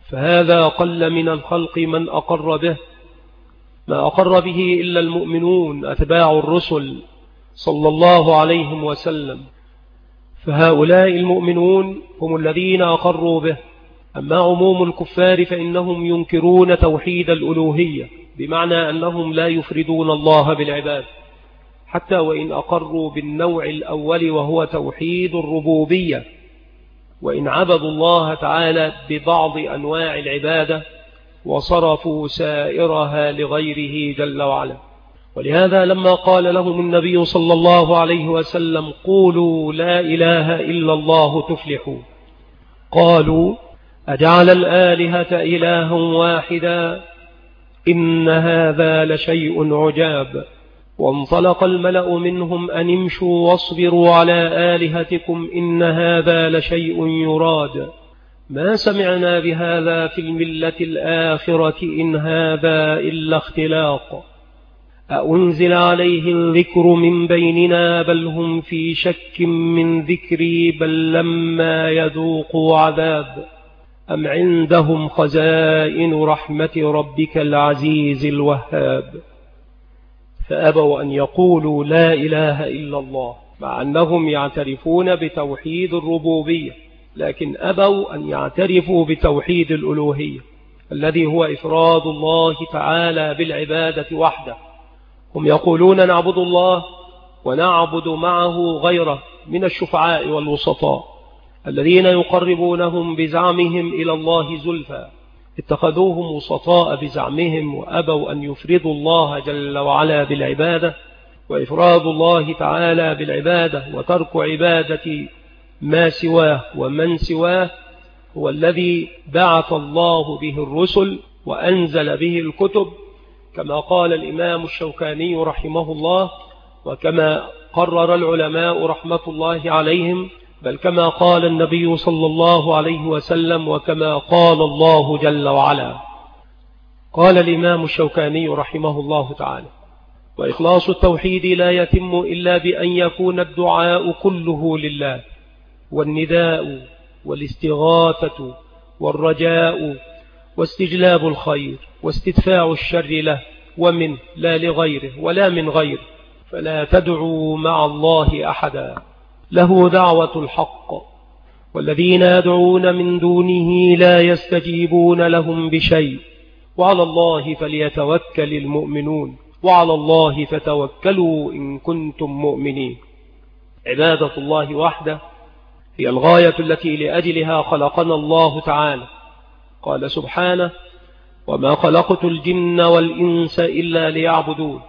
فهذا قل من الخلق من أقر به، ما أقر به إلا المؤمنون أتباع الرسل صلى الله عليه وسلم، فهؤلاء المؤمنون هم الذين أقروا به. أما عموم الكفار فإنهم ينكرون توحيد الألوهية، بمعنى أنهم لا يفردون الله بالعباد، حتى وإن أقروا بالنوع الأول وهو توحيد الربوبية، وإن عبدوا الله تعالى ببعض أنواع العبادة وصرفوا سائرها لغيره جل وعلا. ولهذا لما قال لهم النبي صلى الله عليه وسلم قولوا لا إله إلا الله تفلحوا، قالوا أجعل الآلهة إلها واحدا إن هذا لشيء عجاب. وانطلق الملأ منهم أن امشوا واصبروا على آلهتكم إن هذا لشيء يراد ما سمعنا بهذا في الملة الآخرة إن هذا إلا اختلاق أأنزل عليه الذكر من بيننا بل هم في شك من ذكري بل لما يذوقوا عذاب أم عندهم خزائن رحمة ربك العزيز الوهاب. فأبوا أن يقولوا لا إله إلا الله مع أنهم يعترفون بتوحيد الربوبية، لكن أبوا أن يعترفوا بتوحيد الألوهية الذي هو إفراد الله تعالى بالعبادة وحده. هم يقولون نعبد الله ونعبد معه غيره من الشفعاء والوسطاء الذين يقربونهم بزعمهم إلى الله زلفى، اتخذوهم وسطاء بزعمهم وأبوا أن يفردوا الله جل وعلا بالعبادة. وإفراد الله تعالى بالعبادة وترك عبادة ما سواه ومن سواه هو الذي بعث الله به الرسل وأنزل به الكتب، كما قال الإمام الشوكاني رحمه الله، وكما قرر العلماء رحمة الله عليهم، بل كما قال النبي صلى الله عليه وسلم وكما قال الله جل وعلا. قال الإمام الشوكاني رحمه الله تعالى: وإخلاص التوحيد لا يتم إلا بأن يكون الدعاء كله لله، والنداء والاستغاثة والرجاء واستجلاب الخير واستدفاع الشر له ومن لا لغيره ولا من غيره، فلا تدعوا مع الله أحدا، له دعوة الحق، والذين يدعون من دونه لا يستجيبون لهم بشيء، وعلى الله فليتوكل المؤمنون، وعلى الله فتوكلوا إن كنتم مؤمنين. عبادة الله وحده هي الغاية التي لأجلها خلقنا الله تعالى. قال سبحانه: وما خلقت الجن والإنس إلا ليعبدون.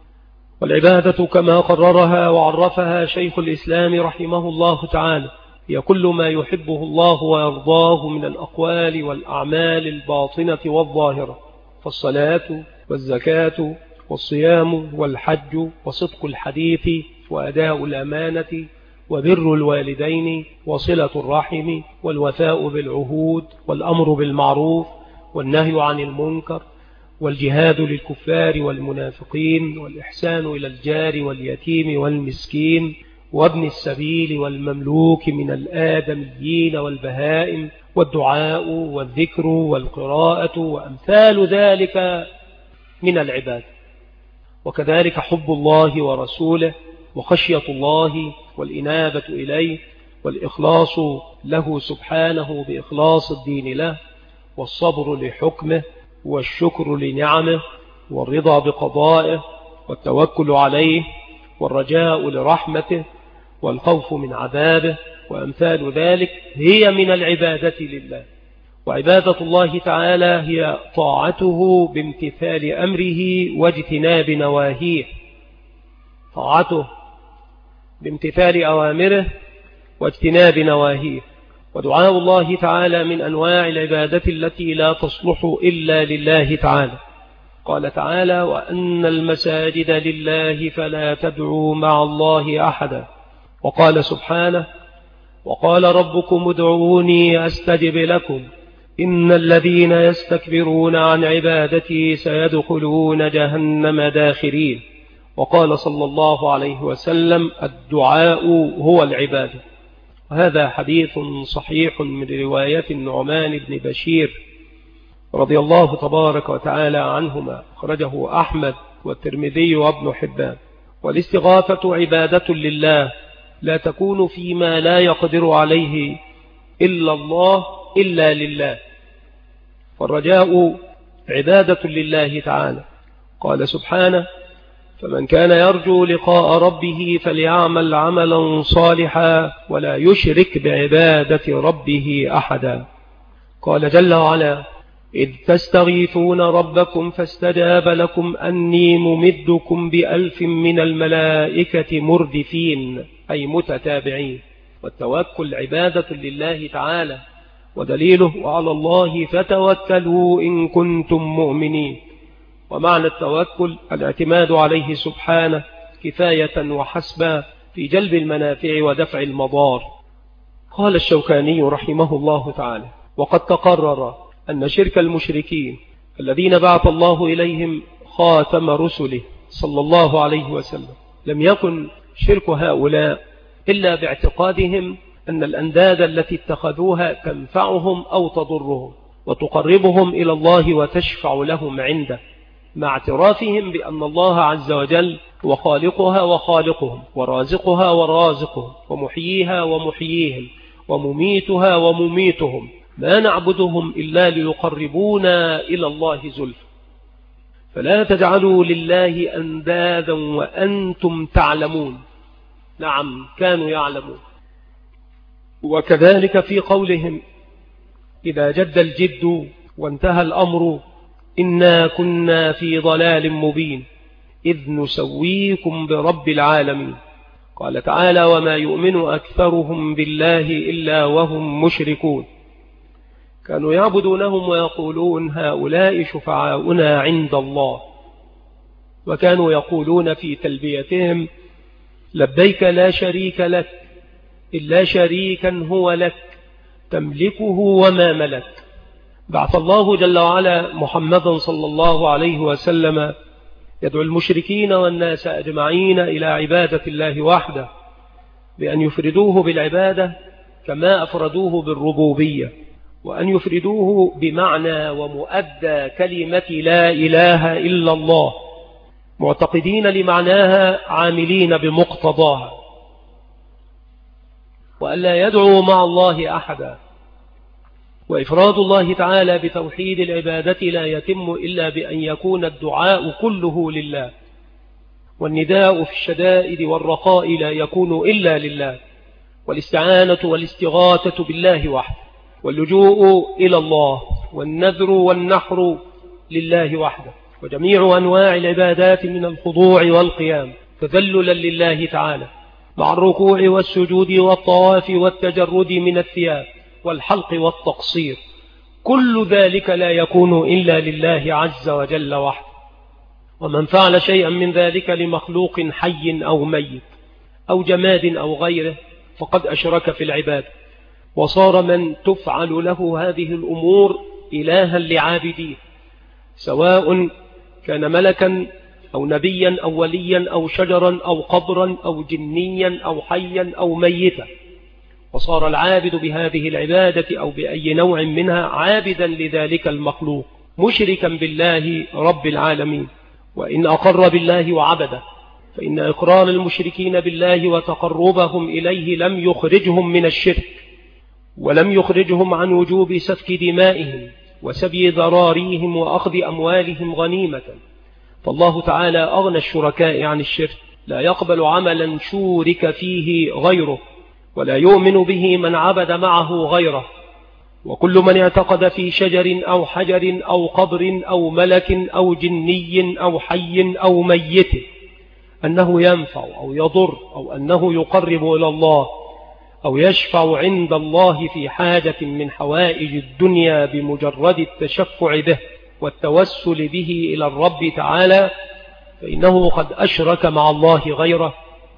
والعبادة كما قررها وعرفها شيخ الإسلام رحمه الله تعالى هي كل ما يحبه الله ويرضاه من الأقوال والأعمال الباطنة والظاهرة، فالصلاة والزكاة والصيام والحج وصدق الحديث وأداء الأمانة وبر الوالدين وصلة الرحم والوفاء بالعهود والأمر بالمعروف والنهي عن المنكر والجهاد للكفار والمنافقين والإحسان إلى الجار واليتيم والمسكين وابن السبيل والمملوك من الآدميين والبهائم والدعاء والذكر والقراءة وأمثال ذلك من العباد. وكذلك حب الله ورسوله وخشية الله والإنابة إليه والإخلاص له سبحانه بإخلاص الدين له، والصبر لحكمه والشكر لنعمه والرضا بقضائه والتوكل عليه والرجاء لرحمته والخوف من عذابه وأمثال ذلك هي من العبادة لله. وعبادة الله تعالى هي طاعته بامتثال أمره واجتناب نواهيه، طاعته بامتثال أوامره واجتناب نواهيه. ودعاء الله تعالى من أنواع العبادة التي لا تصلح إلا لله تعالى. قال تعالى: وأن المساجد لله فلا تدعوا مع الله أحدا. وقال سبحانه: وقال ربكم ادعوني أستجب لكم إن الذين يستكبرون عن عبادتي سيدخلون جهنم داخرين. وقال صلى الله عليه وسلم: الدعاء هو العبادة. وهذا حديث صحيح من رواية النعمان بن بشير رضي الله تبارك وتعالى عنهما، أخرجه أحمد والترمذي وابن حبان. والاستغاثة عبادة لله لا تكون فيما لا يقدر عليه إلا الله إلا لله، فالرجاء عبادة لله تعالى. قال سبحانه: فمن كان يرجو لقاء ربه فليعمل عملا صالحا ولا يشرك بعبادة ربه أحدا. قال جل وعلا: إذ تستغيثون ربكم فاستجاب لكم أني ممدكم ب1000 من الملائكة مردفين، أي متتابعين. والتوكل عبادة لله تعالى، ودليله: وعلى الله فتوكلوا إن كنتم مؤمنين. ومعنى التوكل الاعتماد عليه سبحانه كفاية وحسبا في جلب المنافع ودفع المضار. قال الشوكاني رحمه الله تعالى: وقد تقرر أن شرك المشركين الذين بعث الله إليهم خاتم رسله صلى الله عليه وسلم لم يكن شرك هؤلاء إلا باعتقادهم أن الأنداد التي اتخذوها تنفعهم أو تضرهم وتقربهم إلى الله وتشفع لهم عنده، مع اعترافهم بأن الله عز وجل هو خالقها وخالقهم، ورازقها ورازقهم، ومحييها ومحييهم، ومميتها ومميتهم. ما نعبدهم إلا ليقربونا إلى الله زلفى. فلا تجعلوا لله أندادا وأنتم تعلمون. نعم، كانوا يعلمون. وكذلك في قولهم: إذا جد الجد وانتهى الأمر إنا كنا في ضلال مبين إذ نسويكم برب العالمين. قال تعالى: وما يؤمن أكثرهم بالله إلا وهم مشركون. كانوا يعبدونهم ويقولون: هؤلاء شفعاؤنا عند الله. وكانوا يقولون في تلبيتهم: لبيك لا شريك لك إلا شريكا هو لك تملكه وما ملك. بعث الله جل وعلا محمدا صلى الله عليه وسلم يدعو المشركين والناس أجمعين إلى عبادة الله وحده، بأن يفردوه بالعبادة كما أفردوه بالربوبية، وأن يفردوه بمعنى ومؤدى كلمة لا إله إلا الله، معتقدين لمعناها عاملين بمقتضاها، وألا يدعو مع الله أحدا. وإفراد الله تعالى بتوحيد العبادة لا يتم إلا بأن يكون الدعاء كله لله، والنداء في الشدائد والرخاء لا يكون إلا لله، والاستعانة والاستغاثة بالله وحده، واللجوء إلى الله، والنذر والنحر لله وحده، وجميع أنواع العبادات من الخضوع والقيام تذللا لله تعالى، مع الركوع والسجود والطواف والتجرد من الثياب والحلق والتقصير. كل ذلك لا يكون إلا لله عز وجل وحده. ومن فعل شيئا من ذلك لمخلوق حي أو ميت أو جماد أو غيره فقد أشرك في العبادة، وصار من تفعل له هذه الأمور إلها لعابديه، سواء كان ملكا أو نبيا أو وليا أو شجرا أو قبرا أو جنيا أو حيا أو ميتا. وصار العابد بهذه العبادة أو بأي نوع منها عابدا لذلك المخلوق، مشركا بالله رب العالمين. وإن أقر بالله وعبده، فإن إقرار المشركين بالله وتقربهم إليه لم يخرجهم من الشرك، ولم يخرجهم عن وجوب سفك دمائهم وسبي ذراريهم وأخذ أموالهم غنيمة. فالله تعالى أغنى الشركاء عن الشرك، لا يقبل عملا شورك فيه غيره، ولا يؤمن به من عبد معه غيره. وكل من اعتقد في شجر أو حجر أو قبر أو ملك أو جني أو حي أو ميت أنه ينفع أو يضر أو أنه يقرب إلى الله أو يشفع عند الله في حاجة من حوائج الدنيا بمجرد التشفع به والتوسل به إلى الرب تعالى، فإنه قد أشرك مع الله غيره.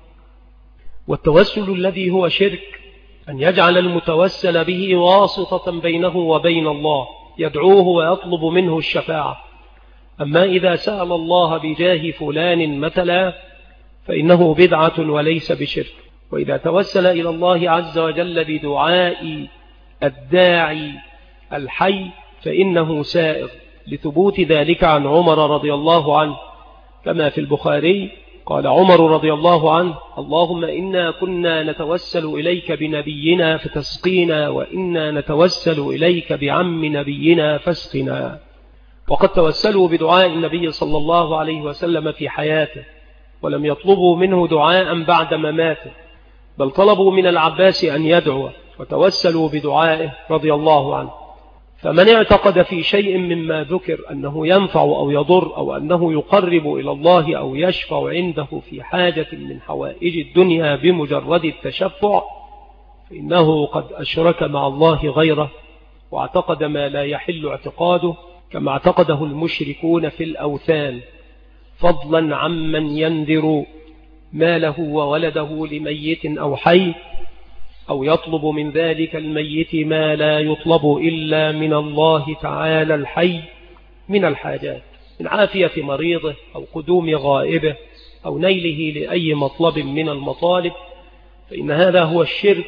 والتوسل الذي هو شرك أن يجعل المتوسل به واسطة بينه وبين الله، يدعوه ويطلب منه الشفاعة. أما إذا سأل الله بجاه فلان مثلا فإنه بدعة وليس بشرك. وإذا توسل إلى الله عز وجل بدعاء الداعي الحي فإنه سائغ، لثبوت ذلك عن عمر رضي الله عنه كما في البخاري قال عمر رضي الله عنه: اللهم إنا كنا نتوسل إليك بنبينا فتسقينا، وإنا نتوسل إليك بعم نبينا فاسقنا. وقد توسلوا بدعاء النبي صلى الله عليه وسلم في حياته، ولم يطلبوا منه دعاء بعد مماته، بل طلبوا من العباس أن يدعو، وتوسلوا بدعائه رضي الله عنه. فمن اعتقد في شيء مما ذكر أنه ينفع أو يضر، أو أنه يقرب إلى الله أو يشفع عنده في حاجة من حوائج الدنيا بمجرد التشفع، فإنه قد أشرك مع الله غيره، واعتقد ما لا يحل اعتقاده، كما اعتقده المشركون في الأوثان، فضلا عمن ينذر ماله وولده لميت أو حي، أو يطلب من ذلك الميت ما لا يطلب إلا من الله تعالى الحي من الحاجات، من عافية مريضه أو قدوم غائبه أو نيله لأي مطلب من المطالب، فإن هذا هو الشرك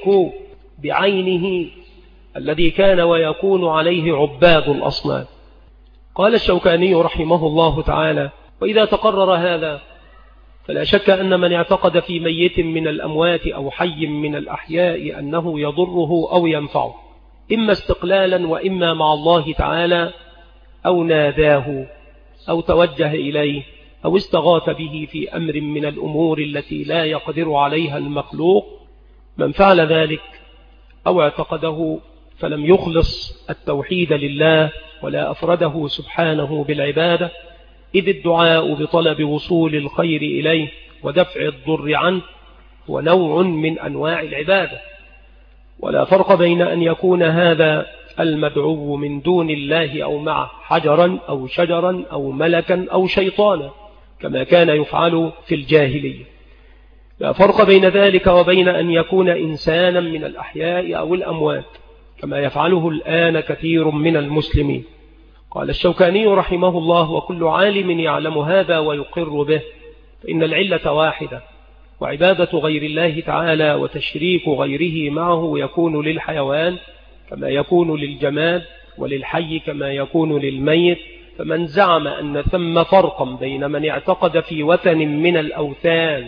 بعينه الذي كان ويكون عليه عباد الأصنام. قال الشوكاني رحمه الله تعالى: وإذا تقرر هذا فلا شك أن من اعتقد في ميت من الأموات أو حي من الأحياء أنه يضره أو ينفعه، إما استقلالا وإما مع الله تعالى، أو ناداه أو توجه إليه أو استغاث به في أمر من الأمور التي لا يقدر عليها المخلوق، من فعل ذلك أو اعتقده فلم يخلص التوحيد لله ولا أفرده سبحانه بالعبادة، إذ الدعاء بطلب وصول الخير إليه ودفع الضر عنه هو نوع من أنواع العبادة. ولا فرق بين أن يكون هذا المدعو من دون الله أو معه حجرا أو شجرا أو ملكا أو شيطانا كما كان يفعل في الجاهلية. لا فرق بين ذلك وبين أن يكون إنسانا من الأحياء أو الأموات كما يفعله الآن كثير من المسلمين. قال الشوكاني رحمه الله: وكل عالم يعلم هذا ويقر به، فإن العلة واحدة، وعبادة غير الله تعالى وتشريك غيره معه يكون للحيوان كما يكون للجماد، وللحي كما يكون للميت. فمن زعم أن ثم فرقا بين من اعتقد في وثن من الأوثان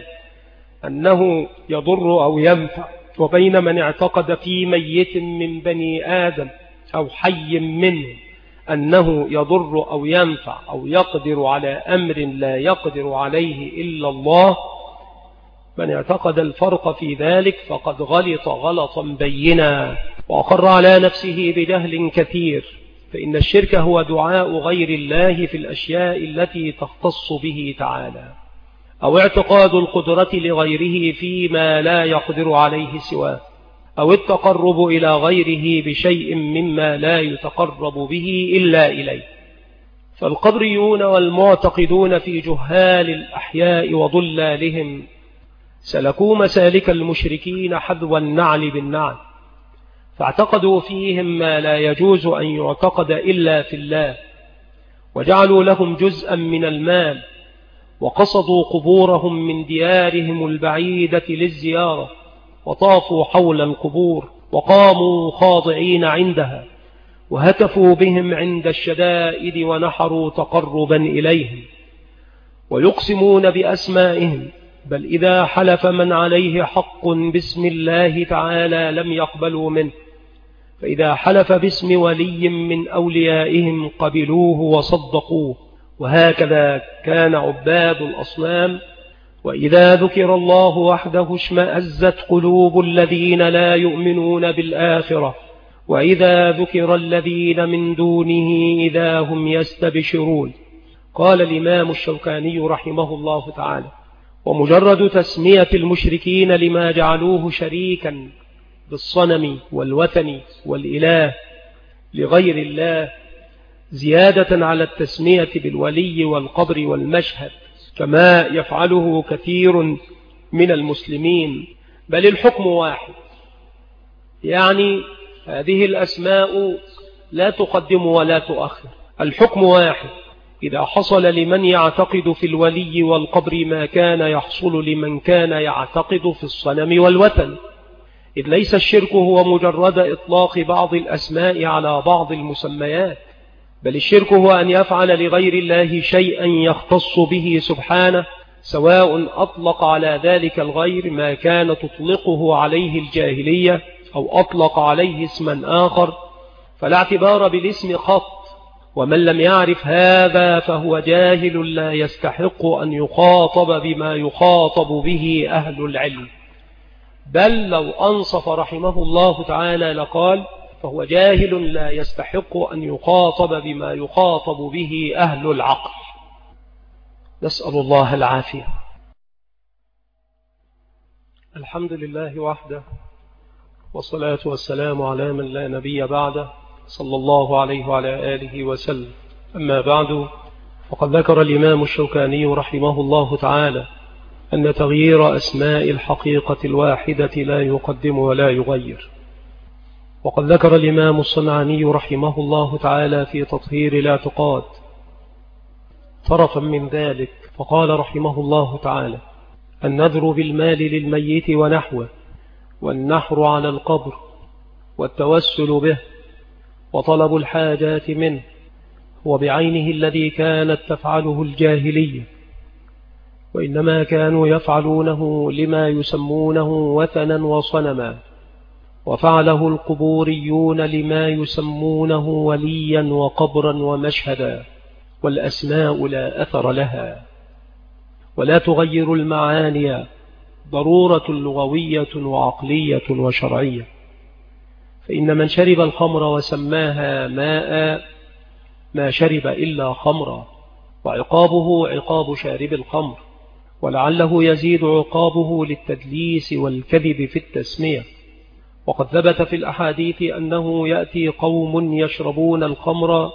أنه يضر أو ينفع، وبين من اعتقد في ميت من بني آدم أو حي منه أنه يضر أو ينفع أو يقدر على أمر لا يقدر عليه إلا الله، من اعتقد الفرق في ذلك فقد غلط غلطا بينا وأقر على نفسه بجهل كثير. فإن الشرك هو دعاء غير الله في الأشياء التي تختص به تعالى، أو اعتقاد القدرة لغيره فيما لا يقدر عليه سواه، أو التقرب إلى غيره بشيء مما لا يتقرب به إلا إليه. فالقبريون والمعتقدون في جهال الأحياء وضلالهم سلكوا مسالك المشركين حذو النعل بالنعل، فاعتقدوا فيهم ما لا يجوز أن يعتقد إلا في الله، وجعلوا لهم جزءا من المال، وقصدوا قبورهم من ديارهم البعيدة للزيارة، وطافوا حول القبور وقاموا خاضعين عندها، وهتفوا بهم عند الشدائد ونحروا تقربا إليهم، ويقسمون بأسمائهم، بل إذا حلف من عليه حق باسم الله تعالى لم يقبلوا منه، فإذا حلف باسم ولي من أوليائهم قبلوه وصدقوه. وهكذا كان عباد الأصنام، وإذا ذكر الله وحده اشمأزت قلوب الذين لا يؤمنون بالآخرة، وإذا ذكر الذين من دونه إذا هم يستبشرون. قال الإمام الشوكاني رحمه الله تعالى: ومجرد تسمية المشركين لما جعلوه شريكا بالصنم والوثن والإله لغير الله زيادة على التسمية بالولي والقبر والمشهد كما يفعله كثير من المسلمين، بل الحكم واحد، يعني هذه الأسماء لا تقدم ولا تؤخر، الحكم واحد. إذا حصل لمن يعتقد في الولي والقبر ما كان يحصل لمن كان يعتقد في الصنم والوثن، إذ ليس الشرك هو مجرد إطلاق بعض الأسماء على بعض المسميات، بل الشرك هو أن يفعل لغير الله شيئا يختص به سبحانه، سواء أطلق على ذلك الغير ما كان تطلقه عليه الجاهلية أو أطلق عليه اسما آخر، فلا اعتبار بالاسم خط. ومن لم يعرف هذا فهو جاهل لا يستحق أن يخاطب بما يخاطب به أهل العلم. بل لو أنصف رحمه الله تعالى لقال فهو جاهل لا يستحق أن يخاطب بما يخاطب به أهل العقل. نسأل الله العافية. الحمد لله وحده، والصلاة والسلام على من لا نبي بعده، صلى الله عليه وعلى آله وسلم. أما بعد، وقد ذكر الإمام الشوكاني رحمه الله تعالى أن تغيير أسماء الحقيقة الواحدة لا يقدم ولا يغير. وقد ذكر الإمام الصنعاني رحمه الله تعالى في تطهير الاعتقاد طرفا من ذلك، فقال رحمه الله تعالى: النذر بالمال للميت ونحوه، والنحر على القبر، والتوسل به، وطلب الحاجات منه، هو بعينه الذي كانت تفعله الجاهلية، وإنما كانوا يفعلونه لما يسمونه وثنا وصنما، وفعله القبوريون لما يسمونه وليا وقبرا ومشهدا، والأسماء لا أثر لها ولا تغير المعاني، ضرورة لغوية وعقلية وشرعية. فإن من شرب الخمر وسماها ماء ما شرب إلا خمرا، وعقابه عقاب شارب الخمر، ولعله يزيد عقابه للتدليس والكذب في التسمية. وقد ثبت في الأحاديث أنه يأتي قوم يشربون الخمر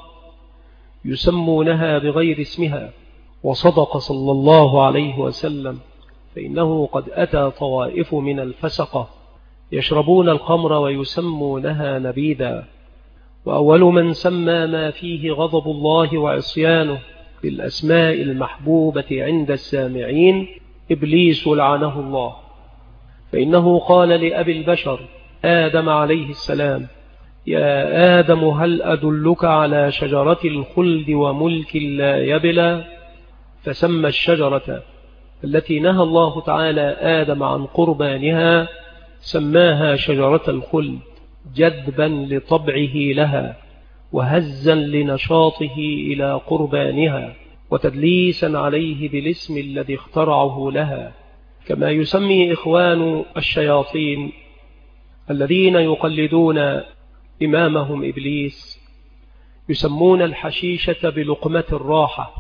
يسمونها بغير اسمها، وصدق صلى الله عليه وسلم، فإنه قد أتى طوائف من الفسقة يشربون الخمر ويسمونها نبيذا. وأول من سمى ما فيه غضب الله وعصيانه بالأسماء المحبوبة عند السامعين إبليس لعنه الله، فإنه قال لأبي البشر آدم عليه السلام: يا آدم هل أدلك على شجرة الخلد وملك لا يبلى؟ فسمى الشجرة التي نهى الله تعالى آدم عن قربانها سماها شجرة الخلد، جذبا لطبعه لها، وهزا لنشاطه إلى قربانها، وتدليسا عليه بالاسم الذي اخترعه لها. كما يسمي إخوان الشياطين الذين يقلدون إمامهم إبليس يسمون الحشيشة بلقمة الراحة،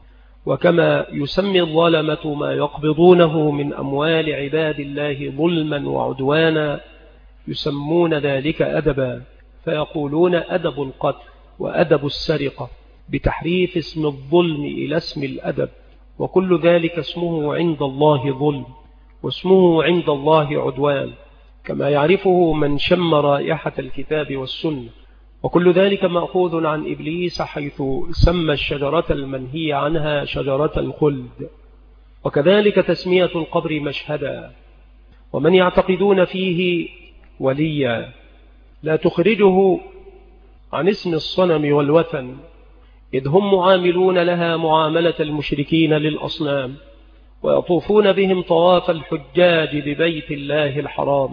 وكما يسمي الظلمة ما يقبضونه من أموال عباد الله ظلما وعدوانا يسمون ذلك أدبا، فيقولون أدب القتل وأدب السرقة، بتحريف اسم الظلم إلى اسم الأدب، وكل ذلك اسمه عند الله ظلم، واسمه عند الله عدوان، كما يعرفه من شم رائحة الكتاب والسنة. وكل ذلك مأخوذ عن إبليس، حيث سمى الشجرة المنهي عنها شجرة الخلد. وكذلك تسمية القبر مشهدا، ومن يعتقدون فيه وليا لا تخرجه عن اسم الصنم والوثن، إذ هم معاملون لها معاملة المشركين للأصنام، ويطوفون بهم طواف الحجاج ببيت الله الحرام،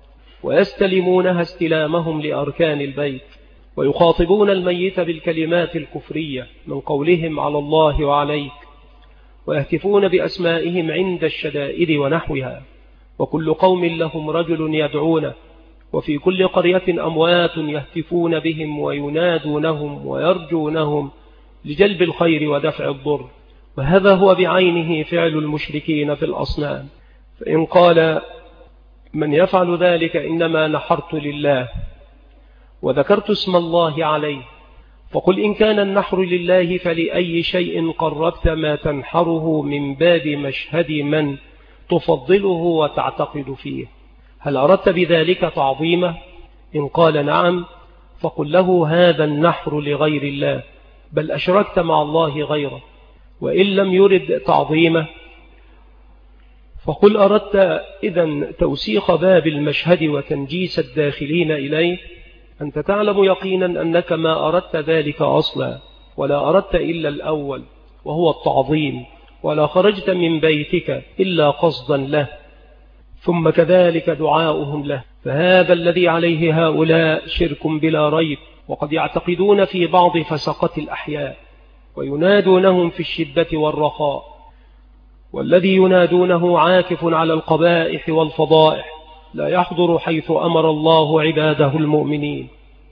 ويستلمونها استلامهم لأركان البيت، ويخاطبون الميت بالكلمات الكفرية من قولهم على الله وعليك، ويهتفون بأسمائهم عند الشدائد ونحوها. وكل قوم لهم رجل يدعونه، وفي كل قرية أموات يهتفون بهم وينادونهم ويرجونهم لجلب الخير ودفع الضر. وهذا هو بعينه فعل المشركين في الأصنام. فإن قال من يفعل ذلك إنما نحرت لله وذكرت اسم الله عليه، فقل إن كان النحر لله فلأي شيء قربت ما تنحره من باب مشهد من تفضله وتعتقد فيه؟ هل أردت بذلك تعظيمه؟ إن قال نعم، فقل له هذا النحر لغير الله، بل أشركت مع الله غيره. وإن لم يرد تعظيمه، فقل أردت إذن توسيخ باب المشهد وتنجيس الداخلين إليه، أنت تعلم يقينا أنك ما أردت ذلك أصلا، ولا أردت إلا الأول وهو التعظيم، ولا خرجت من بيتك إلا قصدا له، ثم كذلك دعاؤهم له. فهذا الذي عليه هؤلاء شرك بلا ريب، وقد يعتقدون في بعض فسقة الأحياء وينادونهم في الشدة والرخاء، والذي ينادونه عاكف على القبائح والفضائح، لا يحضر حيث أمر الله عباده المؤمنين،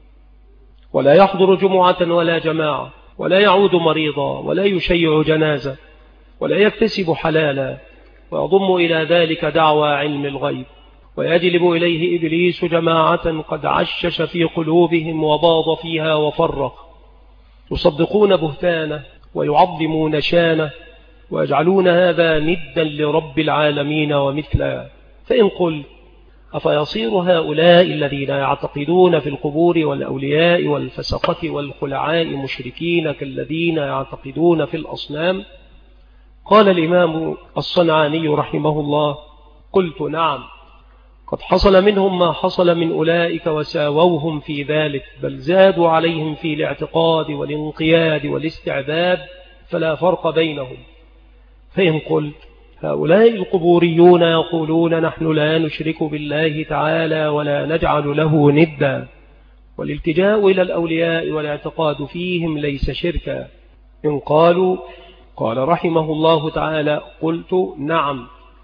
ولا يحضر جمعة ولا جماعة، ولا يعود مريضا، ولا يشيع جنازة، ولا يكتسب حلالا، ويضم إلى ذلك دعوى علم الغيب، ويجلب إليه إبليس جماعة قد عشش في قلوبهم وباض فيها وفرق، يصدقون بهتانه ويعظمون شانه، ويجعلون هذا ندا لرب العالمين ومثله. فإن قل أفيصير هؤلاء الذين يعتقدون في القبور والأولياء والفسقة والخلعاء مشركين كالذين يعتقدون في الأصنام؟ قال الإمام الصنعاني رحمه الله: قلت نعم، قد حصل منهم ما حصل من أولئك وساووهم في ذلك، بل زادوا عليهم في الاعتقاد والانقياد والاستعباد، فلا فرق بينهم. فإن قلت هؤلاء القبوريون يقولون نحن لا نشرك بالله تعالى ولا نجعل له ندا، والالتجاء إلى الأولياء والاعتقاد فيهم ليس شركا. إن قالوا، قال رحمه الله تعالى: قلت نعم،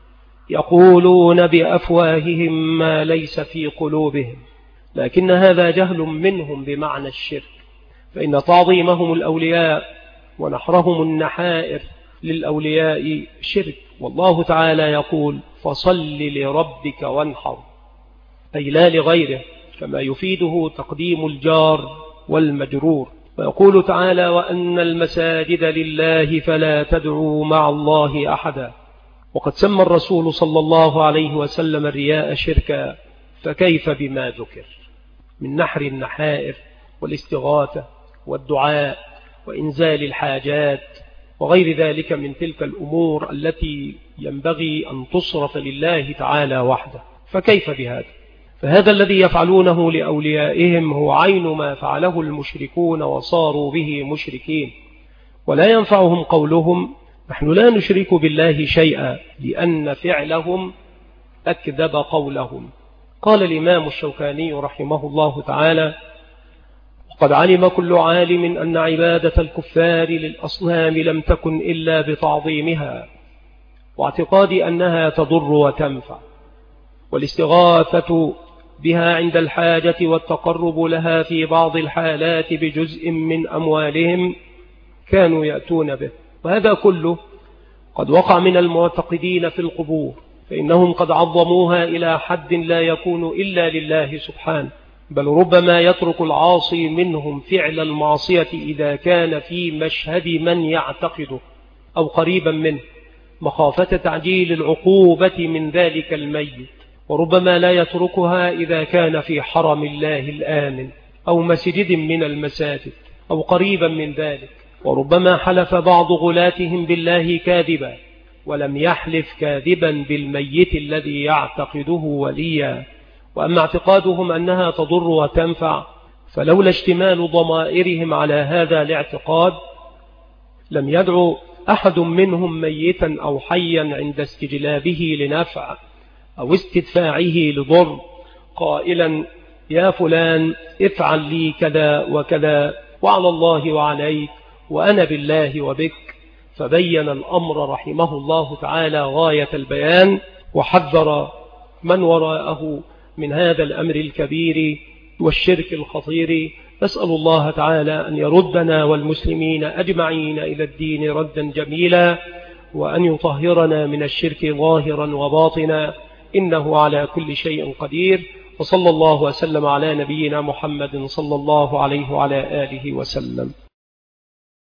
يقولون بأفواههم ما ليس في قلوبهم، لكن هذا جهل منهم بمعنى الشرك، فإن تعظيمهم الأولياء ونحرهم النحائر للأولياء شرك، والله تعالى يقول: فصل لربك وانحر، أي لا لغيره، كما يفيده تقديم الجار والمجرور. ويقول تعالى: وأن المساجد لله فلا تدعوا مع الله أحدا. وقد سمى الرسول صلى الله عليه وسلم الرياء شركا، فكيف بما ذكر من نحر النحائر والاستغاثة والدعاء وإنزال الحاجات وغير ذلك من تلك الأمور التي ينبغي أن تصرف لله تعالى وحده، فكيف بهذا؟ فهذا الذي يفعلونه لأوليائهم هو عين ما فعله المشركون وصاروا به مشركين، ولا ينفعهم قولهم نحن لا نشرك بالله شيئا، لأن فعلهم أكذب قولهم. قال الإمام الشوكاني رحمه الله تعالى: وقد علم كل عالم أن عبادة الكفار للأصنام لم تكن إلا بتعظيمها واعتقاد أنها تضر وتنفع، والاستغاثة بها عند الحاجة والتقرب لها في بعض الحالات بجزء من أموالهم كانوا يأتون به. وهذا كله قد وقع من المعتقدين في القبور، فإنهم قد عظموها إلى حد لا يكون إلا لله سبحانه، بل ربما يترك العاصي منهم فعل المعصية إذا كان في مشهد من يعتقده أو قريبا منه، مخافة تعجيل العقوبة من ذلك الميت، وربما لا يتركها إذا كان في حرم الله الآمن أو مسجد من المساجد أو قريبا من ذلك، وربما حلف بعض غلاتهم بالله كاذبا ولم يحلف كاذبا بالميت الذي يعتقده وليا. وأما اعتقادهم أنها تضر وتنفع، فلولا اشتمال ضمائرهم على هذا الاعتقاد لم يدعو أحد منهم ميتا أو حيا عند استجلابه لنفع أو استدفاعه لضر قائلا: يا فلان افعل لي كذا وكذا، وعلى الله وعليك، وأنا بالله وبك. فبين الأمر رحمه الله تعالى غاية البيان، وحذر من وراءه من هذا الأمر الكبير والشرك الخطير. نسأل الله تعالى أن يردنا والمسلمين أجمعين إلى الدين ردا جميلا، وأن يطهرنا من الشرك ظاهرا وباطنا، إنه على كل شيء قدير. وصلى الله وسلم على نبينا محمد صلى الله عليه وعلى آله وسلم.